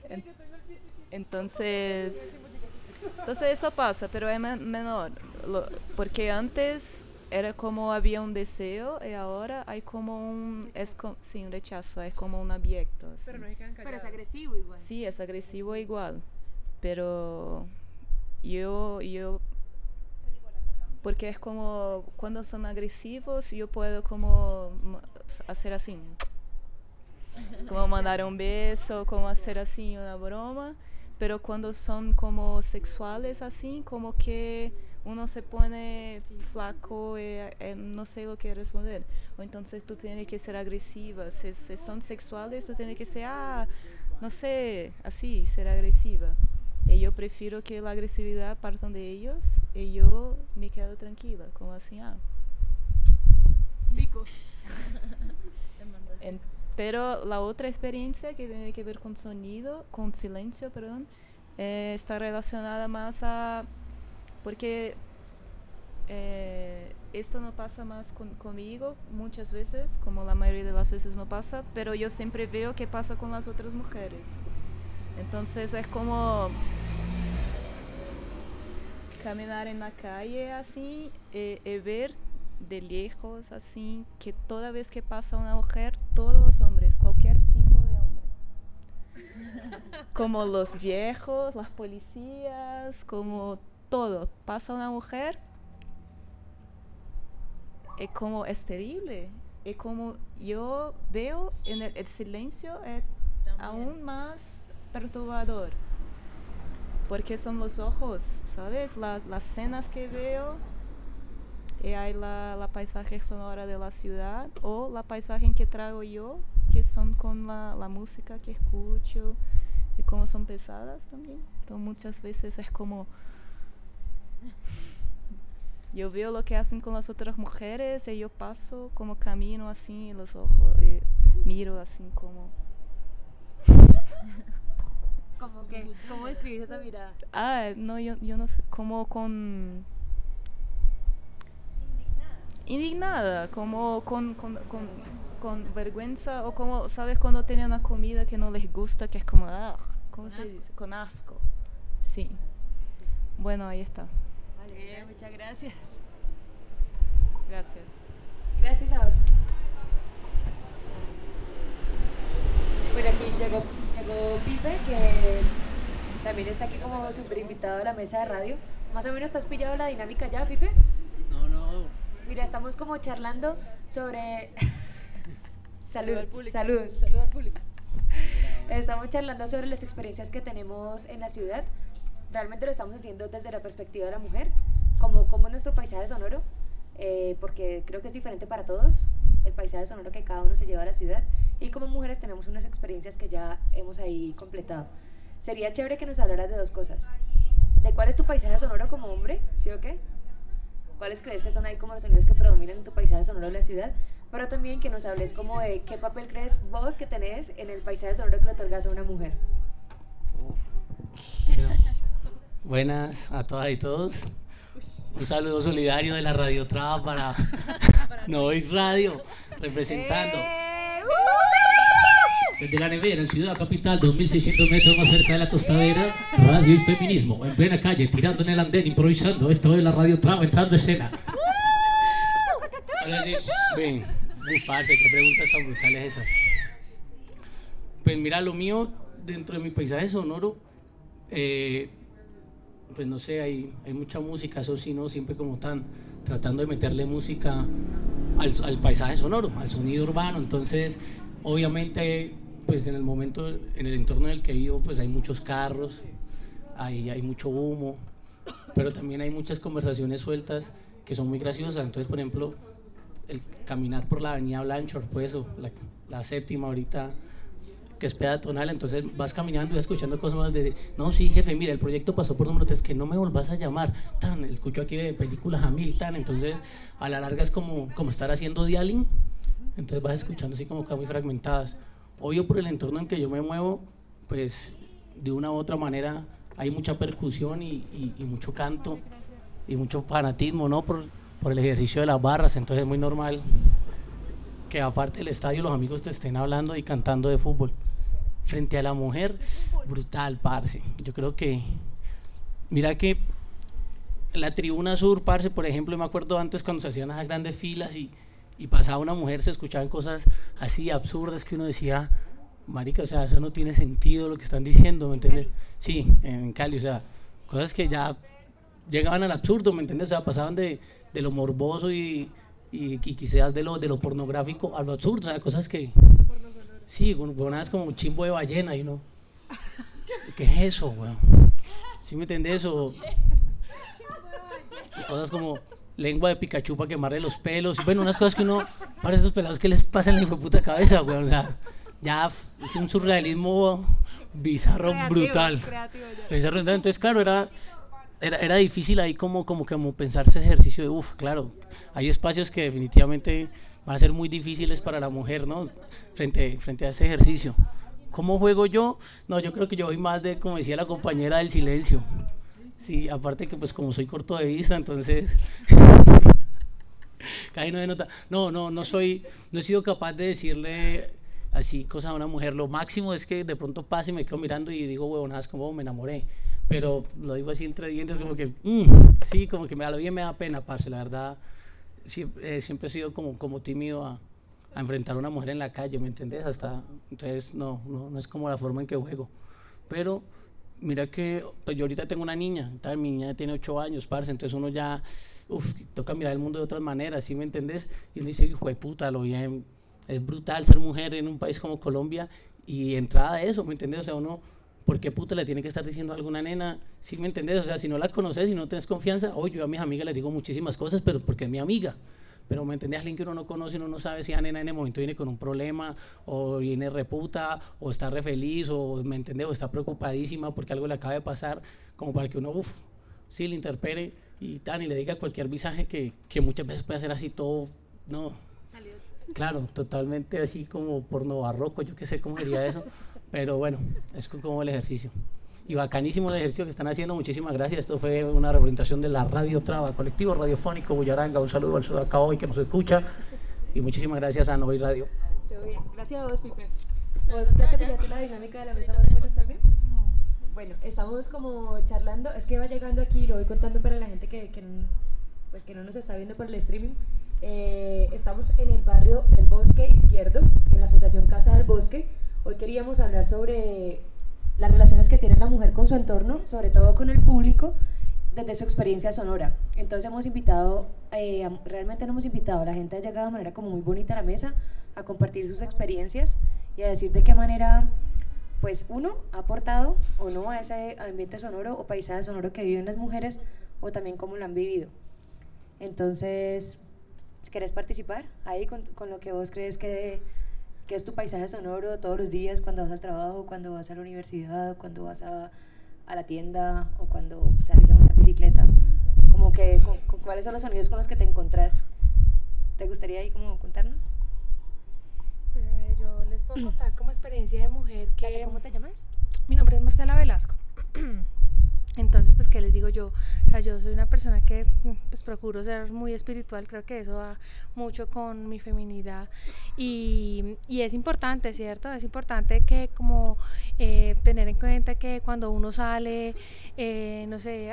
Speaker 6: Entonces eso pasa, pero es menor, porque antes era como había un deseo y ahora hay como un rechazo, es como un abyecto. Así.
Speaker 4: Pero no se quedan
Speaker 3: Pero
Speaker 4: callados.
Speaker 3: es agresivo igual.
Speaker 6: Sí, es agresivo igual, pero yo porque es como cuando son agresivos yo puedo como hacer así, como mandar un beso, como hacer así una broma, pero cuando son como sexuales así, como que uno se pone flaco y no sé lo que responder, o entonces tú tienes que ser agresiva, si son sexuales tú tienes que ser, no sé, así, ser agresiva. Y yo prefiero que la agresividad partan de ellos y yo me quedo tranquila, como así,
Speaker 3: Pico.
Speaker 6: Pero la otra experiencia que tiene que ver con sonido, con silencio, perdón, está relacionada más a... Porque esto no pasa más conmigo muchas veces, como la mayoría de las veces no pasa, pero yo siempre veo qué pasa con las otras mujeres. Entonces es como caminar en la calle así y ver de lejos así que toda vez que pasa una mujer, todos los hombres, cualquier tipo de hombre, como los viejos, las policías, como todo, pasa una mujer, es como es terrible, es como yo veo en el silencio es aún más perturbador, porque son los ojos, ¿sabes? Las escenas que veo y hay la paisaje sonora de la ciudad o la paisaje que traigo yo, que son con la música que escucho y como son pesadas también. Entonces muchas veces es como yo veo lo que hacen con las otras mujeres y yo paso como camino así en los ojos y miro así como
Speaker 1: Como que, ¿cómo describís esa mirada?
Speaker 6: no, yo no sé, como con indignada, como con vergüenza, o como, ¿sabes? Cuando tienen una comida que no les gusta, que es como, ¿cómo se dice? Con asco. Sí. Bueno, ahí está.
Speaker 1: Vale, muchas gracias.
Speaker 6: Gracias.
Speaker 1: Gracias a vos. Bueno, aquí llegó Pipe, que también está aquí como súper invitado a la mesa de radio. Más o menos, ¿te has pillado la dinámica ya, Pipe?
Speaker 7: No.
Speaker 1: Mira, estamos como charlando sobre... Salud al público. Estamos charlando sobre las experiencias que tenemos en la ciudad. Realmente lo estamos haciendo desde la perspectiva de la mujer, como nuestro paisaje sonoro, porque creo que es diferente para todos el paisaje sonoro que cada uno se lleva a la ciudad, y como mujeres tenemos unas experiencias que ya hemos ahí completado. Sería chévere que nos hablaras de dos cosas: de cuál es tu paisaje sonoro como hombre, ¿sí o qué? ¿Cuáles crees que son ahí como los sonidos que predominan en tu paisaje sonoro de la ciudad? Pero también que nos hables como de qué papel crees vos que tenés en el paisaje sonoro que le otorgas a una mujer.
Speaker 7: Bueno, buenas a todas y todos. Un saludo solidario de la Radio Traba para Noise Radio, representando desde la nevera en Ciudad Capital, 2600 metros más cerca de la tostadera. Radio y feminismo en plena calle, tirando en el andén, improvisando. Esto es la Radio Traba entrando en escena. Ahora sí, ven, parce, qué preguntas tan brutales esas. Pues mira, lo mío dentro de mi paisaje sonoro, pues no sé, hay mucha música, eso sí, no, siempre como tan tratando de meterle música al paisaje sonoro, al sonido urbano. Entonces, obviamente, pues en el momento, en el entorno en el que vivo, pues hay muchos carros, hay mucho humo, pero también hay muchas conversaciones sueltas que son muy graciosas. Entonces, por ejemplo, el caminar por la avenida Blanchard, pues, o la séptima ahorita, que es peatonal, entonces vas caminando y vas escuchando cosas más de, no, sí, jefe, mira, el proyecto pasó por número 3, que no me volvás a llamar, tan, escucho aquí de películas a mil, tan, entonces a la larga es como estar haciendo dialing, entonces vas escuchando así como cosas muy fragmentadas. Obvio, por el entorno en que yo me muevo, pues de una u otra manera hay mucha percusión y mucho canto y mucho fanatismo, ¿no? Por el ejercicio de las barras, entonces es muy normal que aparte del estadio los amigos te estén hablando y cantando de fútbol. Frente a la mujer, brutal, parce. Yo creo que, mira que la tribuna sur, parce, por ejemplo, me acuerdo antes cuando se hacían esas grandes filas y pasaba una mujer, se escuchaban cosas así absurdas que uno decía, marica, o sea, eso no tiene sentido lo que están diciendo, ¿me entiendes? Sí, en Cali, o sea, cosas que ya llegaban al absurdo, ¿me entiendes? O sea, pasaban de lo morboso y quizás de lo pornográfico a lo absurdo, o sea, cosas que... Sí, una vez como un chimbo de ballena y uno... ¿Qué es eso, weón? ¿Sí me entiendes? O cosas como lengua de Pikachu para quemarle los pelos. Bueno, unas cosas que uno... Para esos pelados que les pasa en la hijueputa cabeza, weón. O sea, ya es un surrealismo bizarro, brutal. Creativo, entonces, claro, era difícil ahí como pensarse ese ejercicio de, claro, hay espacios que definitivamente van a ser muy difíciles para la mujer, ¿no? Frente a ese ejercicio. ¿Cómo juego yo? No, yo creo que yo voy más de, como decía la compañera, del silencio. Sí, aparte que pues como soy corto de vista, entonces casi no se nota. No he sido capaz de decirle así cosas a una mujer. Lo máximo es que de pronto pase y me quedo mirando y digo, huevonadas, como me enamoré. Pero lo digo así entre dientes, como que, sí, como que a lo bien me da pena, parce, la verdad. Siempre he sido como tímido a enfrentar a una mujer en la calle, ¿me entendés? Entonces no es como la forma en que juego. Pero mira que pues yo ahorita tengo una niña, mi niña tiene 8 años, parce, entonces uno ya, toca mirar el mundo de otras maneras, ¿sí me entendés? Y uno dice, hijo de puta, lo bien, es brutal ser mujer en un país como Colombia y entrada de eso, ¿me entendés? O sea, uno ¿por qué puta le tiene que estar diciendo a alguna nena? ¿Sí me entendés? O sea, si no la conoces, si no tenés confianza, yo a mis amigas les digo muchísimas cosas, pero porque es mi amiga. Pero me entendés, alguien que uno no conoce, uno no sabe si la nena en el momento viene con un problema, o viene reputa, o está re feliz, o me entendés, o está preocupadísima porque algo le acaba de pasar, como para que uno, sí, le interpele y tal, y le diga cualquier visaje que muchas veces puede ser así todo, no. Claro, totalmente así como porno barroco, yo qué sé cómo sería eso, pero bueno, es como el ejercicio. Y bacanísimo el ejercicio que están haciendo, muchísimas gracias. Esto fue una representación de la Radio Traba, colectivo radiofónico Bullaranga. Un saludo al Sudacá hoy que nos escucha y muchísimas gracias a Novoy Radio.
Speaker 3: Bien. Gracias a vos, Pipe. ¿Ya te pillaste la dinámica de la mesa más o menos también?
Speaker 2: No.
Speaker 3: Bueno, estamos como charlando, es que va llegando aquí y lo voy contando para la gente que no nos está viendo por el streaming. Estamos en el barrio El Bosque Izquierdo, en la Fundación Casa del Bosque. Hoy queríamos hablar sobre las relaciones que tiene la mujer con su entorno, sobre todo con el público, desde su experiencia sonora. Entonces hemos invitado, realmente no hemos invitado, la gente ha llegado de manera como muy bonita a la mesa a compartir sus experiencias y a decir de qué manera, pues uno ha aportado o no a ese ambiente sonoro o paisaje sonoro que viven las mujeres, o también cómo lo han vivido. Entonces, ¿querés participar ahí con lo que vos crees que es tu paisaje sonoro todos los días, cuando vas al trabajo, cuando vas a la universidad, cuando vas a la tienda o cuando sales en una bicicleta? Como que, ¿cuáles son los sonidos con los que te encontrás? ¿Te gustaría ahí como contarnos?
Speaker 8: Pues a ver, yo les puedo contar como experiencia de mujer que...
Speaker 3: ¿Cómo te llamas?
Speaker 8: Mi nombre es Marcela Velasco. Entonces, pues, ¿qué les digo yo? O sea, yo soy una persona que, pues, procuro ser muy espiritual. Creo que eso va mucho con mi feminidad y es importante, ¿cierto? Es importante que como tener en cuenta que cuando uno sale, no sé,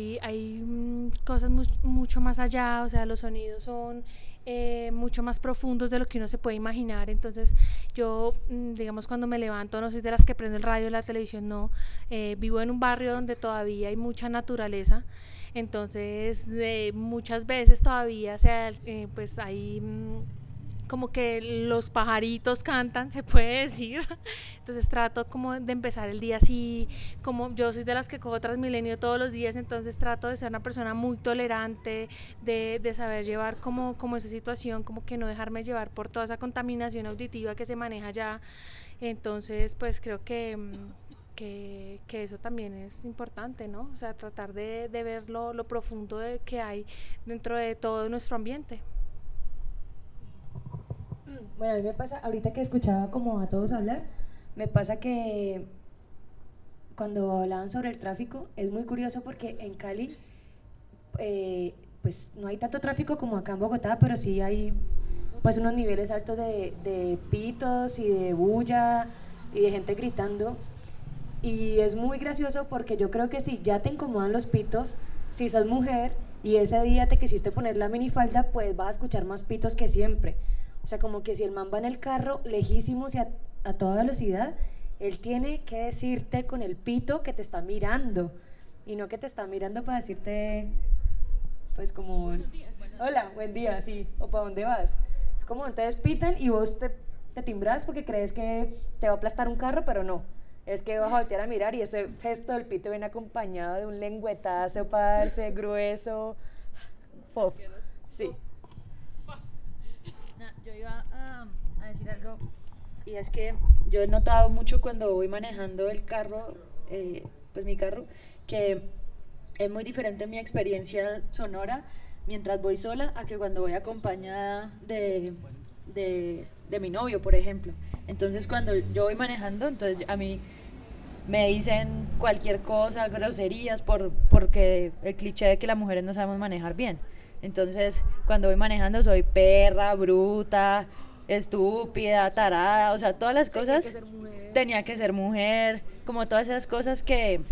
Speaker 8: hay cosas mucho más allá. O sea, los sonidos son mucho más profundos de lo que uno se puede imaginar. Entonces yo, digamos, cuando me levanto, no soy de las que prende el radio, la televisión, no. Vivo en un barrio donde todavía hay mucha naturaleza, entonces muchas veces todavía pues hay como que los pajaritos cantan, se puede decir. Entonces trato como de empezar el día así, como yo soy de las que cojo Transmilenio todos los días, entonces trato de ser una persona muy tolerante, de saber llevar como esa situación, como que no dejarme llevar por toda esa contaminación auditiva que se maneja allá. Entonces pues creo que eso también es importante, ¿no? O sea, tratar de ver lo profundo que hay dentro de todo nuestro ambiente.
Speaker 3: Bueno, a mí me pasa, ahorita que escuchaba como a todos hablar, me pasa que cuando hablaban sobre el tráfico, es muy curioso porque en Cali, pues no hay tanto tráfico como acá en Bogotá, pero sí hay pues unos niveles altos de pitos y de bulla y de gente gritando. Y es muy gracioso porque yo creo que si ya te incomodan los pitos, si sos mujer y ese día te quisiste poner la minifalda, pues vas a escuchar más pitos que siempre. O sea, como que si el man va en el carro lejísimos y a toda velocidad, él tiene que decirte con el pito que te está mirando, y no que te está mirando para decirte, pues como, hola, buen día, sí, o para dónde vas. Es como, entonces pitan y vos te timbras porque crees que te va a aplastar un carro, pero no. Es que vas a voltear a mirar y ese gesto del pito viene acompañado de un lengüetazo, parce, grueso, pop. Sí.
Speaker 1: Yo iba a decir algo, y es que yo he notado mucho cuando voy manejando el carro, pues mi carro, que es muy diferente mi experiencia sonora mientras voy sola a que cuando voy acompañada de mi novio, por ejemplo. Entonces cuando yo voy manejando, entonces a mí me dicen cualquier cosa, groserías, porque el cliché de que las mujeres no sabemos manejar bien. Entonces, cuando voy manejando soy perra, bruta, estúpida, tarada, o sea, todas las cosas. Tenía que ser mujer, como todas esas cosas que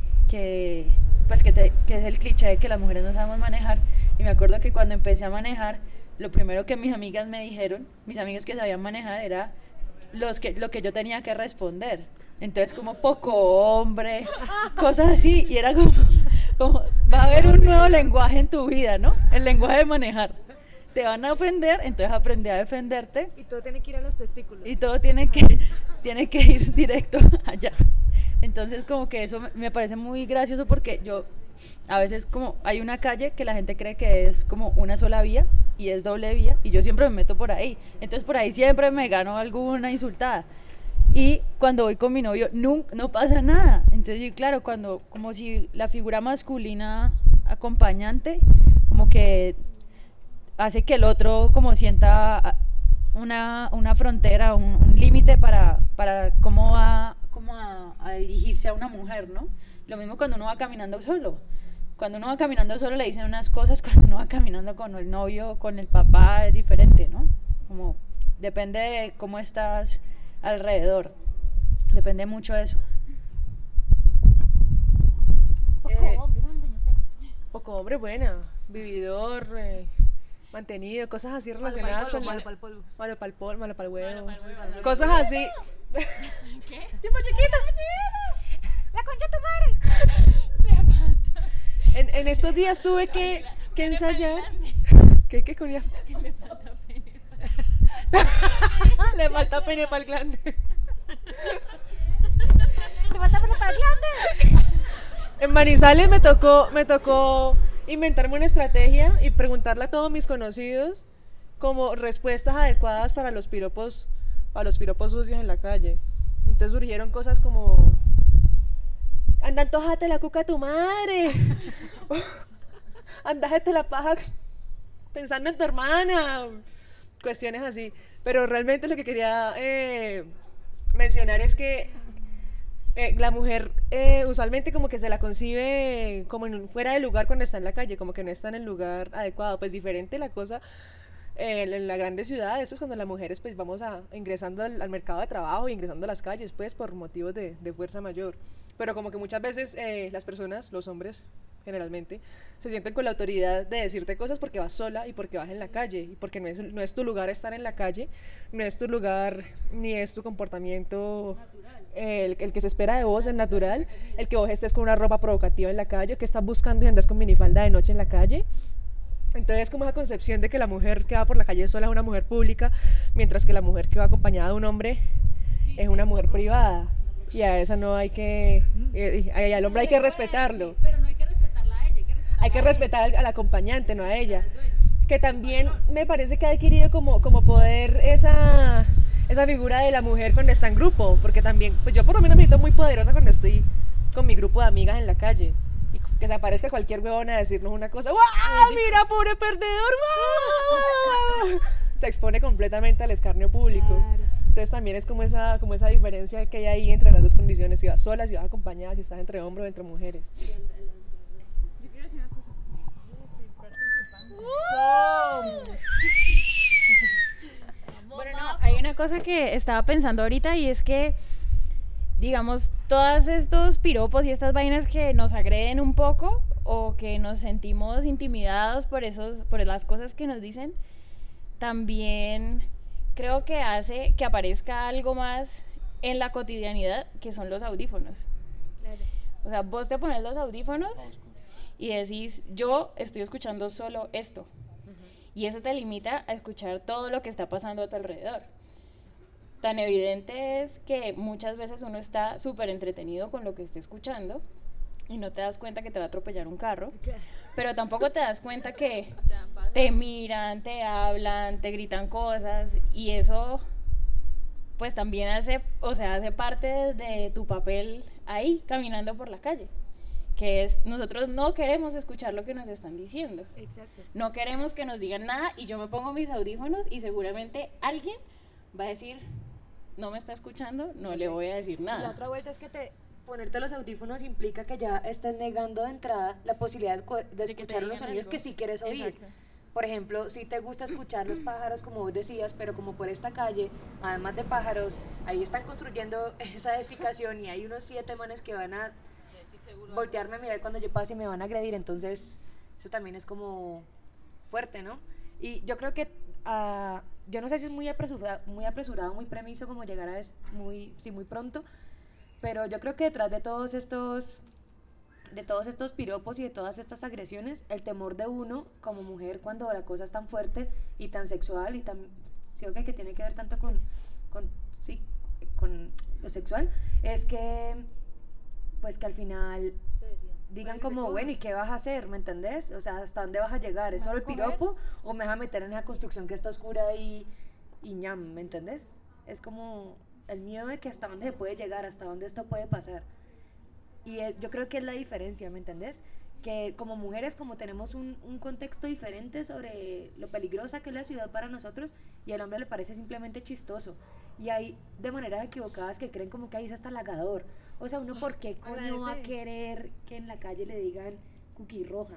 Speaker 1: es el cliché de que las mujeres no sabemos manejar. Y me acuerdo que cuando empecé a manejar, lo primero que mis amigas me dijeron, mis amigas que sabían manejar, era lo que yo tenía que responder. Entonces, como poco hombre, cosas así, y era como va a haber un nuevo lenguaje en tu vida, ¿no? El lenguaje de manejar. Te van a ofender, entonces aprende a defenderte.
Speaker 3: Y todo tiene que ir a los testículos.
Speaker 1: Y todo tiene que ir directo allá.
Speaker 9: Entonces como que eso me parece muy gracioso porque yo a veces como hay una calle que la gente cree que es como una sola vía y es doble vía y yo siempre me meto por ahí. Entonces por ahí siempre me gano alguna insultada. Y cuando voy con mi novio no pasa nada. Entonces yo, claro, cuando como si la figura masculina acompañante como que hace que el otro como sienta una frontera, un límite para cómo va como a dirigirse a una mujer, ¿no? Lo mismo cuando uno va caminando solo. Cuando uno va caminando solo le dicen unas cosas, cuando uno va caminando con el novio, con el papá, es diferente, ¿no? Como depende de cómo estás alrededor. Depende mucho de eso.
Speaker 4: Poco hombre, buena. Vividor, mantenido, cosas así relacionadas con
Speaker 3: malo pa'l polvo.
Speaker 4: malo pa'l polvo, malo pa'l huevo. Cosas así.
Speaker 2: ¿Qué?
Speaker 4: ¡Chupo chiquito!
Speaker 3: ¡La concha de tu madre!
Speaker 4: En estos días tuve que ensayar. ¿Qué con ella? Le falta pene para el glande.
Speaker 3: ¡Te falta pelo para el glande!
Speaker 4: En Manizales me tocó inventarme una estrategia y preguntarle a todos mis conocidos como respuestas adecuadas para los piropos sucios en la calle. Entonces surgieron cosas como: anda, antojate la cuca a tu madre. Andájate la paja pensando en tu hermana. Cuestiones así. Pero realmente lo que quería mencionar es que la mujer usualmente como que se la concibe como fuera de lugar cuando está en la calle, como que no está en el lugar adecuado. Pues diferente la cosa en las grandes ciudades, pues cuando las mujeres pues vamos ingresando al mercado de trabajo y ingresando a las calles pues por motivos de fuerza mayor. Pero como que muchas veces las personas, los hombres generalmente, se sienten con la autoridad de decirte cosas porque vas sola y porque vas en la calle y porque no es tu lugar estar en la calle, no es tu lugar ni es tu comportamiento el que se espera de vos, el natural, el que vos estés con una ropa provocativa en la calle, que estás buscando y andas con minifalda de noche en la calle. Entonces como esa concepción de que la mujer que va por la calle sola es una mujer pública, mientras que la mujer que va acompañada de un hombre es una mujer privada. Y a esa no hay que, al hombre hay que respetarlo.
Speaker 1: Pero no hay que respetarla a ella,
Speaker 4: hay que respetar al acompañante, no a ella. Que también me parece que ha adquirido como poder esa figura de la mujer cuando está en grupo, porque también, pues yo por lo menos me siento muy poderosa cuando estoy con mi grupo de amigas en la calle. Y que se aparezca cualquier huevona a decirnos una cosa: ¡guau! ¡Mira, pobre perdedor! ¡Guau! Se expone completamente al escarnio público. Claro. Entonces también es como esa diferencia que hay ahí entre las dos condiciones: si vas sola, si vas acompañada, si estás entre hombres o entre mujeres.
Speaker 3: Yo quiero decir una cosa.
Speaker 5: Bueno, no, hay una cosa que estaba pensando ahorita y es que, digamos, todos estos piropos y estas vainas que nos agreden un poco o que nos sentimos intimidados por las cosas que nos dicen, también creo que hace que aparezca algo más en la cotidianidad, que son los audífonos. Claro. O sea, vos te pones los audífonos y decís: yo estoy escuchando solo esto. Y eso te limita a escuchar todo lo que está pasando a tu alrededor. Tan evidente es que muchas veces uno está súper entretenido con lo que está escuchando y no te das cuenta que te va a atropellar un carro, pero tampoco te das cuenta que te miran, te hablan, te gritan cosas, y eso pues también hace parte de tu papel ahí caminando por la calle, que es: nosotros no queremos escuchar lo que nos están diciendo. Exacto. No queremos que nos digan nada, y yo me pongo mis audífonos y seguramente alguien va a decir: no me está escuchando, no le voy a decir nada.
Speaker 3: La otra vuelta es que ponerte los audífonos implica que ya estés negando de entrada la posibilidad de escuchar los sonidos algo que sí quieres oír. Exacto. Por ejemplo, si te gusta escuchar los pájaros, como vos decías, pero como por esta calle, además de pájaros, ahí están construyendo esa edificación y hay unos 7 manes que van a voltearme a mirar cuando yo pase y me van a agredir. Entonces eso también es como fuerte, ¿no? Y yo creo que yo no sé si es muy apresurado, muy premiso como llegar a muy pronto, pero yo creo que detrás de todos estos piropos y de todas estas agresiones, el temor de uno como mujer cuando la cosa es tan fuerte y tan sexual y tan, sí, okay, que tiene que ver tanto con lo sexual, es que pues que al final digan como, bueno, ¿y qué vas a hacer? ¿Me entendés? O sea, ¿hasta dónde vas a llegar? ¿Es solo el piropo o me vas a meter en esa construcción que está oscura y ñam? ¿Me entendés? Es como el miedo de que hasta dónde se puede llegar, hasta dónde esto puede pasar. Y yo creo que es la diferencia, ¿me entendés? Que como mujeres, como tenemos un contexto diferente sobre lo peligrosa que es la ciudad para nosotros, y al hombre le parece simplemente chistoso. Y hay de maneras equivocadas que creen como que ahí es hasta halagador. O sea, uno, ¿por qué coño va a querer que en la calle le digan cookie roja?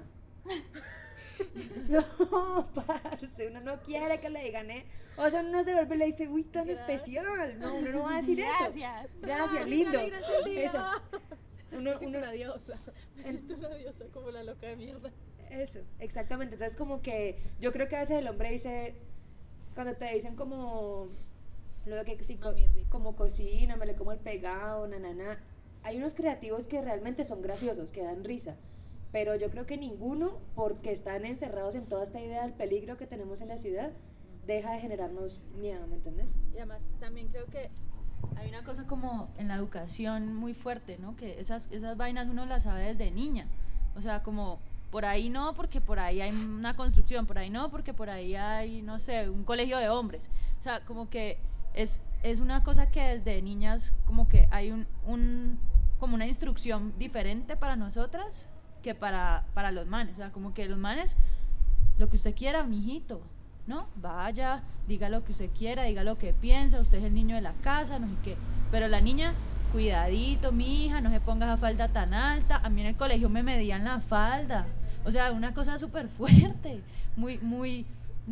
Speaker 3: No, parce, uno no quiere que le digan, o sea, uno no se vuelve y le dice, uy, tan especial. No, uno no va a decir eso. Gracias, lindo. Eso. Uno
Speaker 10: una diosa. Me siento una diosa como la loca de mierda.
Speaker 3: Eso, exactamente. Entonces, como que yo creo que a veces el hombre dice, cuando te dicen como lo de que sí, como cocina, me le como el pegado, nanana. Hay unos creativos que realmente son graciosos, que dan risa. Pero yo creo que ninguno, porque están encerrados en toda esta idea del peligro que tenemos en la ciudad, deja de generarnos miedo, ¿me entiendes?
Speaker 9: Y además también creo que hay una cosa como en la educación muy fuerte, ¿no? Que esas vainas uno las sabe desde niña. O sea, como por ahí no, porque por ahí hay una construcción, por ahí no, porque por ahí hay, no sé, un colegio de hombres. O sea, como que es una cosa que desde niñas como que hay como una instrucción diferente para nosotras que para los manes. O sea, como que los manes, lo que usted quiera, mijito, ¿no? Vaya, diga lo que usted quiera, diga lo que piensa, usted es el niño de la casa, no sé qué. Pero la niña, cuidadito, mija, no se ponga esa falda tan alta. A mí en el colegio me medían la falda. O sea, una cosa súper fuerte, muy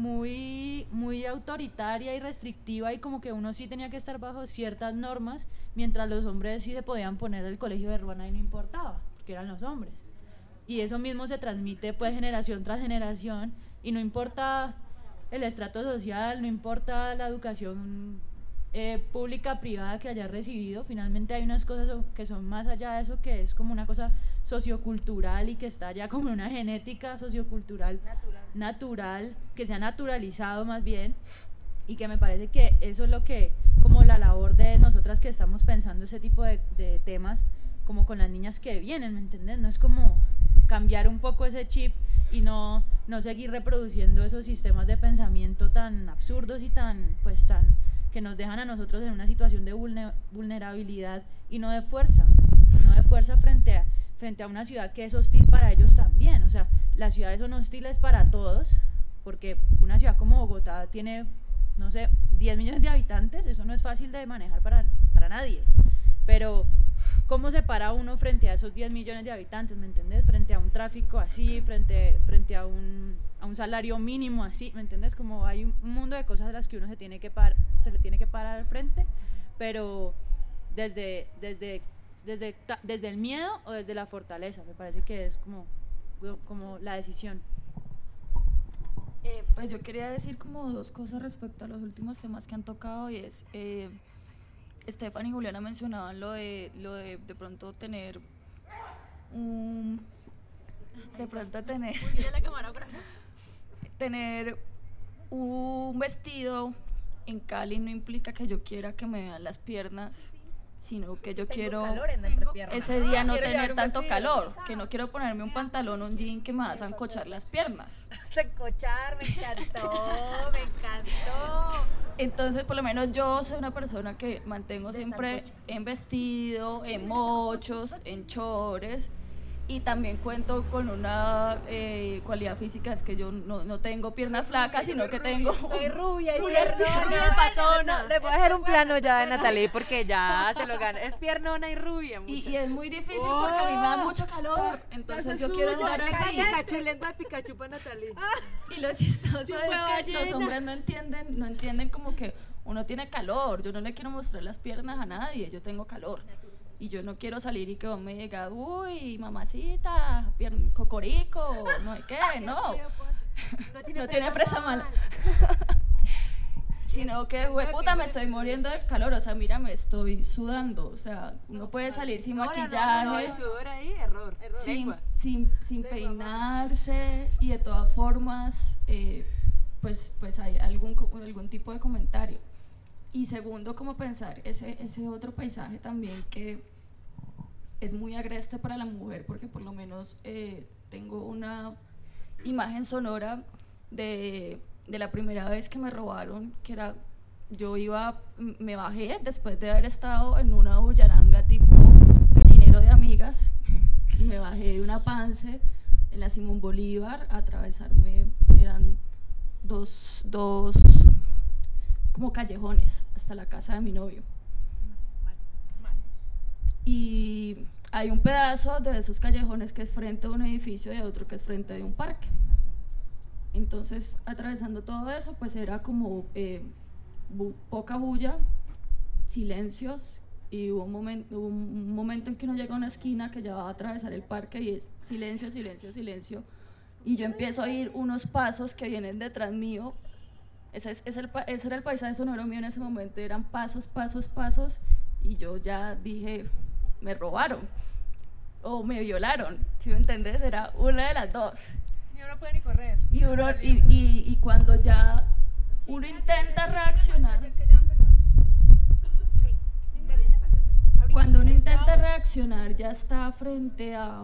Speaker 9: autoritaria y restrictiva, y como que uno sí tenía que estar bajo ciertas normas, mientras los hombres sí se podían poner el colegio de ruana y no importaba, porque eran los hombres. Y eso mismo se transmite pues generación tras generación, y no importa el estrato social, no importa la educación pública, privada que haya recibido, finalmente hay unas cosas que son más allá de eso, que es como una cosa sociocultural y que está ya como en una genética sociocultural natural, que se ha naturalizado más bien, y que me parece que eso es lo que, como la labor de nosotras que estamos pensando ese tipo de temas, como con las niñas que vienen, ¿me entiendes? No es como cambiar un poco ese chip y no seguir reproduciendo esos sistemas de pensamiento tan absurdos y tan que nos dejan a nosotros en una situación de vulnerabilidad y no de fuerza frente a una ciudad que es hostil para ellos también. O sea, las ciudades son hostiles para todos, porque una ciudad como Bogotá tiene, no sé, 10 millones de habitantes, eso no es fácil de manejar para nadie, pero ¿cómo se para uno frente a esos 10 millones de habitantes, ¿me entiendes? Frente a un tráfico así, frente a un salario mínimo así, ¿me entiendes? Como hay un mundo de cosas a las que uno se le tiene que parar al frente, pero desde el miedo o desde la fortaleza, me parece que es como la decisión.
Speaker 2: Pues yo quería decir como dos cosas respecto a los últimos temas que han tocado, y es Estefan y Juliana mencionaban lo de pronto tener tener un vestido en Cali no implica que yo quiera que me vean las piernas, sino que yo quiero ese día no tener tanto calor, que no quiero ponerme un pantalón, un jean que me va a zancochar las piernas.
Speaker 3: Zancochar, me encantó.
Speaker 2: Entonces, por lo menos yo soy una persona que mantengo siempre en vestido, en mochos, en chores, y también cuento con una cualidad física, es que yo no tengo piernas flacas, sino que tengo...
Speaker 3: Soy rubia y
Speaker 10: patona.
Speaker 3: Le voy a hacer un plano ya de Natalie porque ya se lo gana. Es piernona y rubia.
Speaker 2: Y es muy difícil porque a mí me da mucho calor. Entonces yo quiero andar así.
Speaker 3: Pikachu, lengua de Pikachu para Natalie.
Speaker 2: Y lo chistoso es que los hombres no entienden como que uno tiene calor. Yo no le quiero mostrar las piernas a nadie, yo tengo calor. Y yo no quiero salir y que vos me digas, uy, mamacita, cocorico, no hay qué, no. No tiene presa mala. Sino que, puta, me estoy muriendo del calor, o sea, mira, me estoy sudando, o sea, uno puede salir sin maquillaje.
Speaker 3: No, el sudor ahí, error.
Speaker 2: Sin peinarse, y de todas formas, pues hay algún tipo de comentario. Y segundo, como pensar ese otro paisaje también que es muy agreste para la mujer, porque por lo menos tengo una imagen sonora de la primera vez que me robaron, que era, me bajé después de haber estado en una bullaranga tipo gallinero de amigas, y me bajé de una Pance en la Simón Bolívar a atravesarme, eran dos como callejones hasta la casa de mi novio. Y hay un pedazo de esos callejones que es frente a un edificio y otro que es frente a un parque. Entonces, atravesando todo eso, pues era como poca bulla, silencios, y hubo un momento en que uno llega a una esquina que ya va a atravesar el parque y es silencio, silencio, silencio, y yo empiezo a oír unos pasos que vienen detrás mío. Ese era el paisaje sonoro mío en ese momento, eran pasos, pasos, pasos, y yo ya dije, me robaron o me violaron, ¿sí me entendés? Era una de las dos.
Speaker 4: Y uno no puede ni correr.
Speaker 2: Y cuando ya uno intenta reaccionar, cuando uno intenta reaccionar, ya está frente a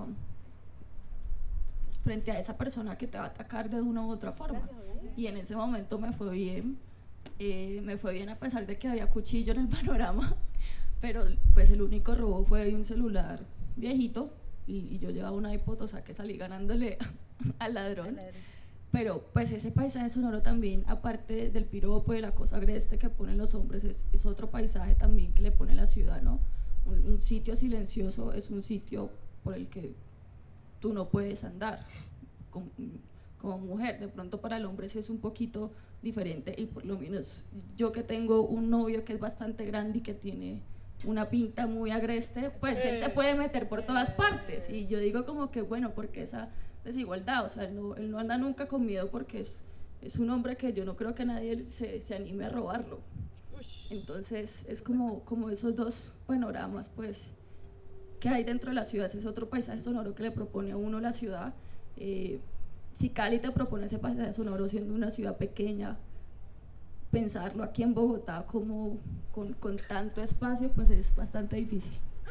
Speaker 2: esa persona que te va a atacar de una u otra forma. Y en ese momento me fue bien a pesar de que había cuchillo en el panorama, pero pues el único robo fue de un celular viejito, y yo llevaba una iPod, o sea que salí ganándole al ladrón. Pero pues ese paisaje sonoro también, aparte del piropo y de la cosa agreste que ponen los hombres, es otro paisaje también que le pone la ciudad, ¿no? Un sitio silencioso es un sitio por el que tú no puedes andar como mujer. De pronto para el hombre sí es un poquito diferente, y por lo menos yo que tengo un novio que es bastante grande y que tiene una pinta muy agreste, pues él se puede meter por todas partes, y yo digo como que bueno, porque esa desigualdad, o sea, él no anda nunca con miedo, porque es un hombre que yo no creo que nadie se anime a robarlo. Entonces es como esos dos panoramas pues que hay dentro de la ciudad. Ese es otro paisaje sonoro que le propone a uno la ciudad. Si Cali te propone ese paisaje sonoro siendo una ciudad pequeña, pensarlo aquí en Bogotá como con tanto espacio, pues es bastante difícil.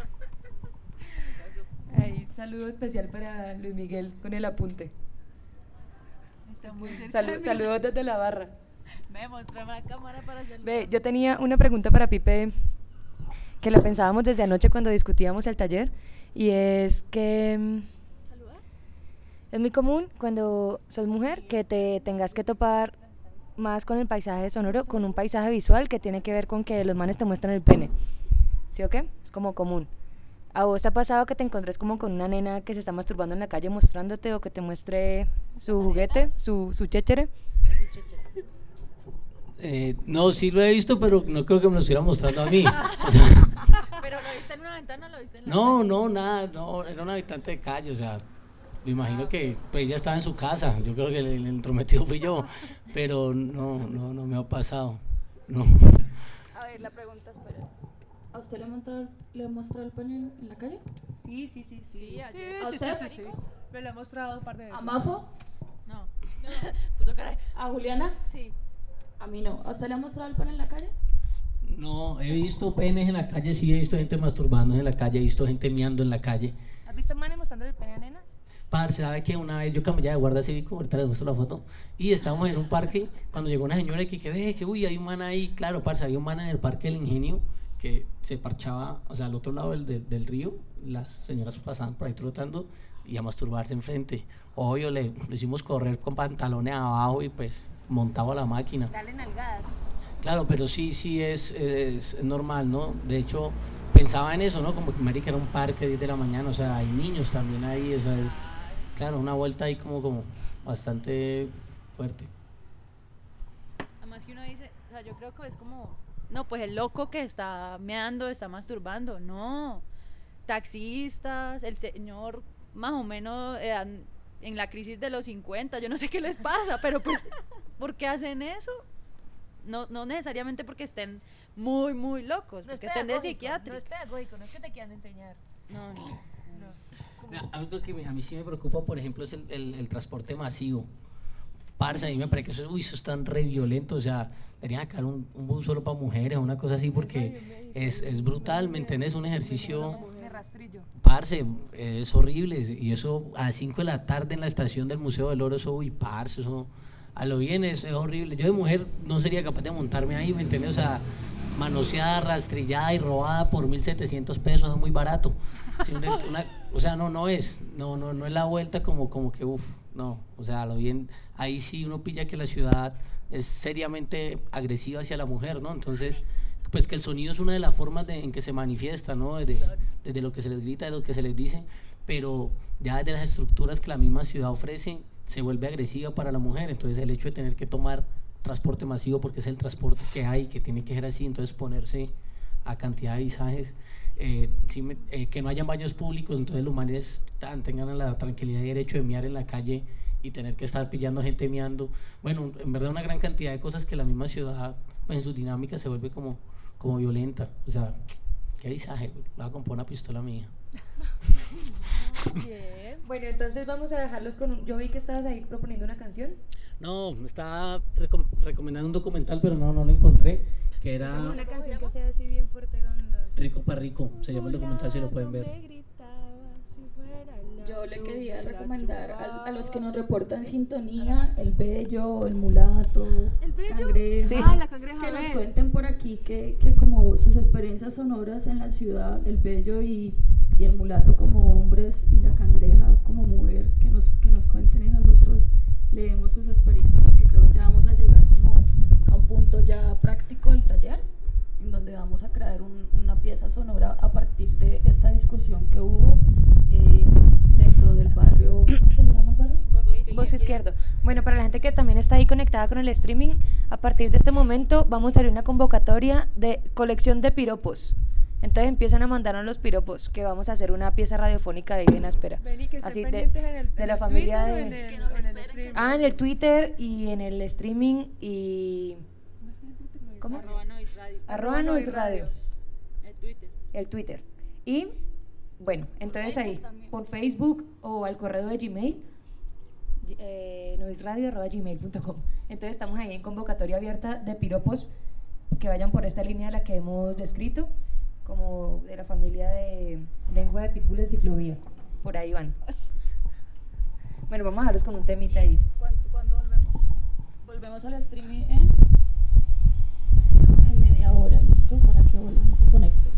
Speaker 11: Ay, saludo especial para Luis Miguel con el apunte.
Speaker 10: Está muy cerca.
Speaker 11: Saludos desde la barra.
Speaker 10: Me mostraba la cámara para hacerlo.
Speaker 11: Ve, yo tenía una pregunta para Pipe que la pensábamos desde anoche cuando discutíamos el taller, y es que es muy común cuando sos mujer que te tengas que topar más con el paisaje sonoro, con un paisaje visual que tiene que ver con que los manes te muestran el pene, ¿sí o qué? Es como común. ¿A vos te ha pasado que te encontres como con una nena que se está masturbando en la calle mostrándote, o que te muestre su juguete, su chéchere?
Speaker 7: No, sí lo he visto, pero no creo que me lo estuviera mostrando a mí. O sea,
Speaker 10: ¿Pero lo viste en una ventana o lo viste en la
Speaker 7: no,
Speaker 10: calle?
Speaker 7: no, nada, no, era una habitante de calle, o sea, me imagino que pues, ella estaba en su casa, yo creo que el entrometido fui yo, pero no me ha pasado, no.
Speaker 2: A ver, la pregunta, espera. ¿A usted le ha mostrado el pene en la calle?
Speaker 10: Sí, ayer.
Speaker 2: ¿A usted?
Speaker 4: Sí. Me lo he mostrado un par de veces.
Speaker 2: ¿A Mafo?
Speaker 10: No. Puso cara.
Speaker 2: ¿A Juliana?
Speaker 10: Sí.
Speaker 2: A mí no. ¿A usted le ha mostrado el pene en la calle?
Speaker 7: No, he visto penes en la calle, sí, he visto gente masturbando en la calle, he visto gente miando en la calle.
Speaker 3: ¿Has visto manes mostrando el pene a nenas?
Speaker 7: Parce, ¿sabe qué? Una vez yo camellaba de guardia cívico, ahorita les muestro la foto, y estábamos en un parque, cuando llegó una señora que ve, que uy, hay un man ahí, claro, parce, había un man en el parque del Ingenio, que se parchaba, o sea, al otro lado del río, las señoras pasaban por ahí trotando y a masturbarse enfrente. Obvio, le hicimos correr con pantalones abajo y pues montaba la máquina.
Speaker 3: Dale nalgadas.
Speaker 7: Claro, pero sí es normal, ¿no? De hecho, pensaba en eso, ¿no? Como que marica era un parque 10 de la mañana, o sea, hay niños también ahí, o sea, es, claro, una vuelta ahí como bastante fuerte.
Speaker 10: Además que uno dice, o sea, yo creo que es como, no, pues el loco que está meando, está masturbando, no. Taxistas, el señor más o menos en la crisis de los 50, yo no sé qué les pasa, pero pues, ¿por qué hacen eso? No necesariamente porque estén muy, muy locos,
Speaker 3: No es
Speaker 10: porque estén de
Speaker 3: pedagógico,
Speaker 10: psiquiátrica.
Speaker 3: No es pedagógico, no es que te quieran enseñar.
Speaker 10: No.
Speaker 7: Mira, algo que a mí sí me preocupa, por ejemplo, es el transporte masivo. Parce, a mí me parece que eso es tan re violento, o sea, deberían sacar un bus solo para mujeres, una cosa así, porque es brutal, ¿me entiendes? Un ejercicio
Speaker 8: rastrillo.
Speaker 7: Parce, es horrible. Y eso a las 5 de la tarde en la estación del Museo del Oro, eso, uy, parce, eso a lo bien es horrible. Yo de mujer no sería capaz de montarme ahí, ¿me entiendes? O sea, manoseada, rastrillada y robada por 1.700 pesos es muy barato. Sí, o sea, no es la vuelta como que uff, no, o sea, a lo bien, ahí sí uno pilla que la ciudad es seriamente agresiva hacia la mujer, ¿no? Entonces, pues que el sonido es una de las formas en que se manifiesta, ¿no? Desde lo que se les grita, de lo que se les dice, pero ya desde las estructuras que la misma ciudad ofrece, se vuelve agresiva para la mujer. Entonces el hecho de tener que tomar transporte masivo, porque es el transporte que hay, que tiene que ser así, entonces ponerse a cantidad de visajes, que no hayan baños públicos, entonces los manes tengan la tranquilidad y derecho de miar en la calle y tener que estar pillando gente miando. Bueno, en verdad una gran cantidad de cosas que la misma ciudad, pues, en sus dinámicas se vuelve como violenta. O sea, qué visaje, güey. Voy a comprar una pistola mía.
Speaker 11: Bien. Bueno, entonces vamos a dejarlos con... Yo vi que estabas ahí proponiendo una canción.
Speaker 7: No, me estaba recomendando un documental, pero no lo encontré, que era...
Speaker 11: Es una canción que sea así bien fuerte con los...
Speaker 7: Rico pa' Rico, se llama el documental, si lo pueden ver.
Speaker 2: Yo le quería recomendar a los que nos reportan sintonía, el Bello, el Mulato,
Speaker 4: ¿El Bello?
Speaker 2: Cangreja,
Speaker 4: Sí. La Cangreja,
Speaker 2: que nos
Speaker 4: ven.
Speaker 2: cuenten por aquí que como sus experiencias sonoras en la ciudad, el Bello y el Mulato como hombres y la Cangreja como mujer, que nos cuenten y nosotros leemos sus experiencias, porque creo que ya vamos a llegar como a un punto ya práctico del taller, en donde vamos a crear una pieza sonora a partir de esta discusión que hubo dentro del barrio. ¿Cómo se llama el barrio?
Speaker 11: Bosque Izquierdo. Bueno, para la gente que también está ahí conectada con el streaming, a partir de este momento vamos a abrir una convocatoria de colección de piropos. Entonces empiezan a mandarnos los piropos, que vamos a hacer una pieza radiofónica de bien áspera.
Speaker 4: Vení, que
Speaker 11: así
Speaker 4: estén pendientes
Speaker 11: de la
Speaker 4: el
Speaker 11: familia
Speaker 4: Twitter o
Speaker 11: de...
Speaker 4: en el stream.
Speaker 11: En el Twitter y en el streaming y... ¿Cómo? @noisradio. El Twitter. Y bueno, entonces ahí, por Facebook o al correo de Gmail, noisradio@gmail.com. Entonces estamos ahí en convocatoria abierta de piropos que vayan por esta línea a la que hemos descrito, como de la familia de lengua de pitbull de ciclovía. Por ahí van. Bueno, vamos a dejarlos con un temita ahí.
Speaker 2: ¿Cuándo volvemos? Volvemos al streaming en media hora, ¿listo? Para que vuelvan y se conecten.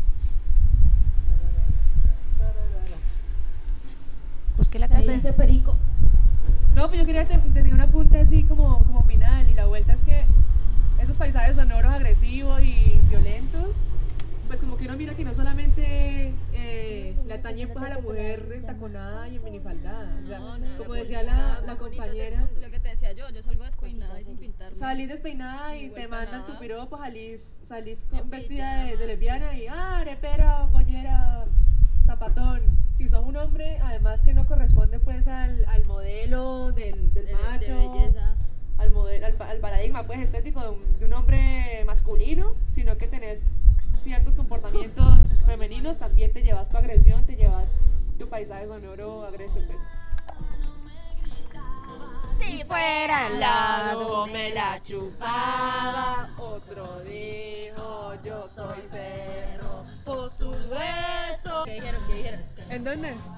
Speaker 11: Busque la calle.
Speaker 2: Pense Perico.
Speaker 4: No, pues yo quería tener un apunte así como final, y la vuelta es que esos paisajes sonoros agresivos y violentos, pues como que uno mira que no solamente le atañen pues a la mujer entaconada y en minifaldada, o sea, como decía la compañera,
Speaker 2: Yo que te decía yo salgo despeinada y sin pintarme.
Speaker 4: salís despeinada y te
Speaker 2: vuelta
Speaker 4: mandan
Speaker 2: nada.
Speaker 4: tu piropo, salís vestida de lesbiana y arepera, bollera, zapatón. Si sos un hombre, además que no corresponde pues al modelo del macho,
Speaker 2: de belleza.
Speaker 4: al paradigma pues estético de un hombre masculino, sino que tenés ciertos comportamientos femeninos, también te llevas tu agresión, te llevas tu paisaje sonoro agresivo pues.
Speaker 3: Si fuera helado
Speaker 4: me la chupaba, otro dijo yo soy perro, pues tus huesos.
Speaker 1: ¿Qué dijeron?
Speaker 4: ¿En dónde?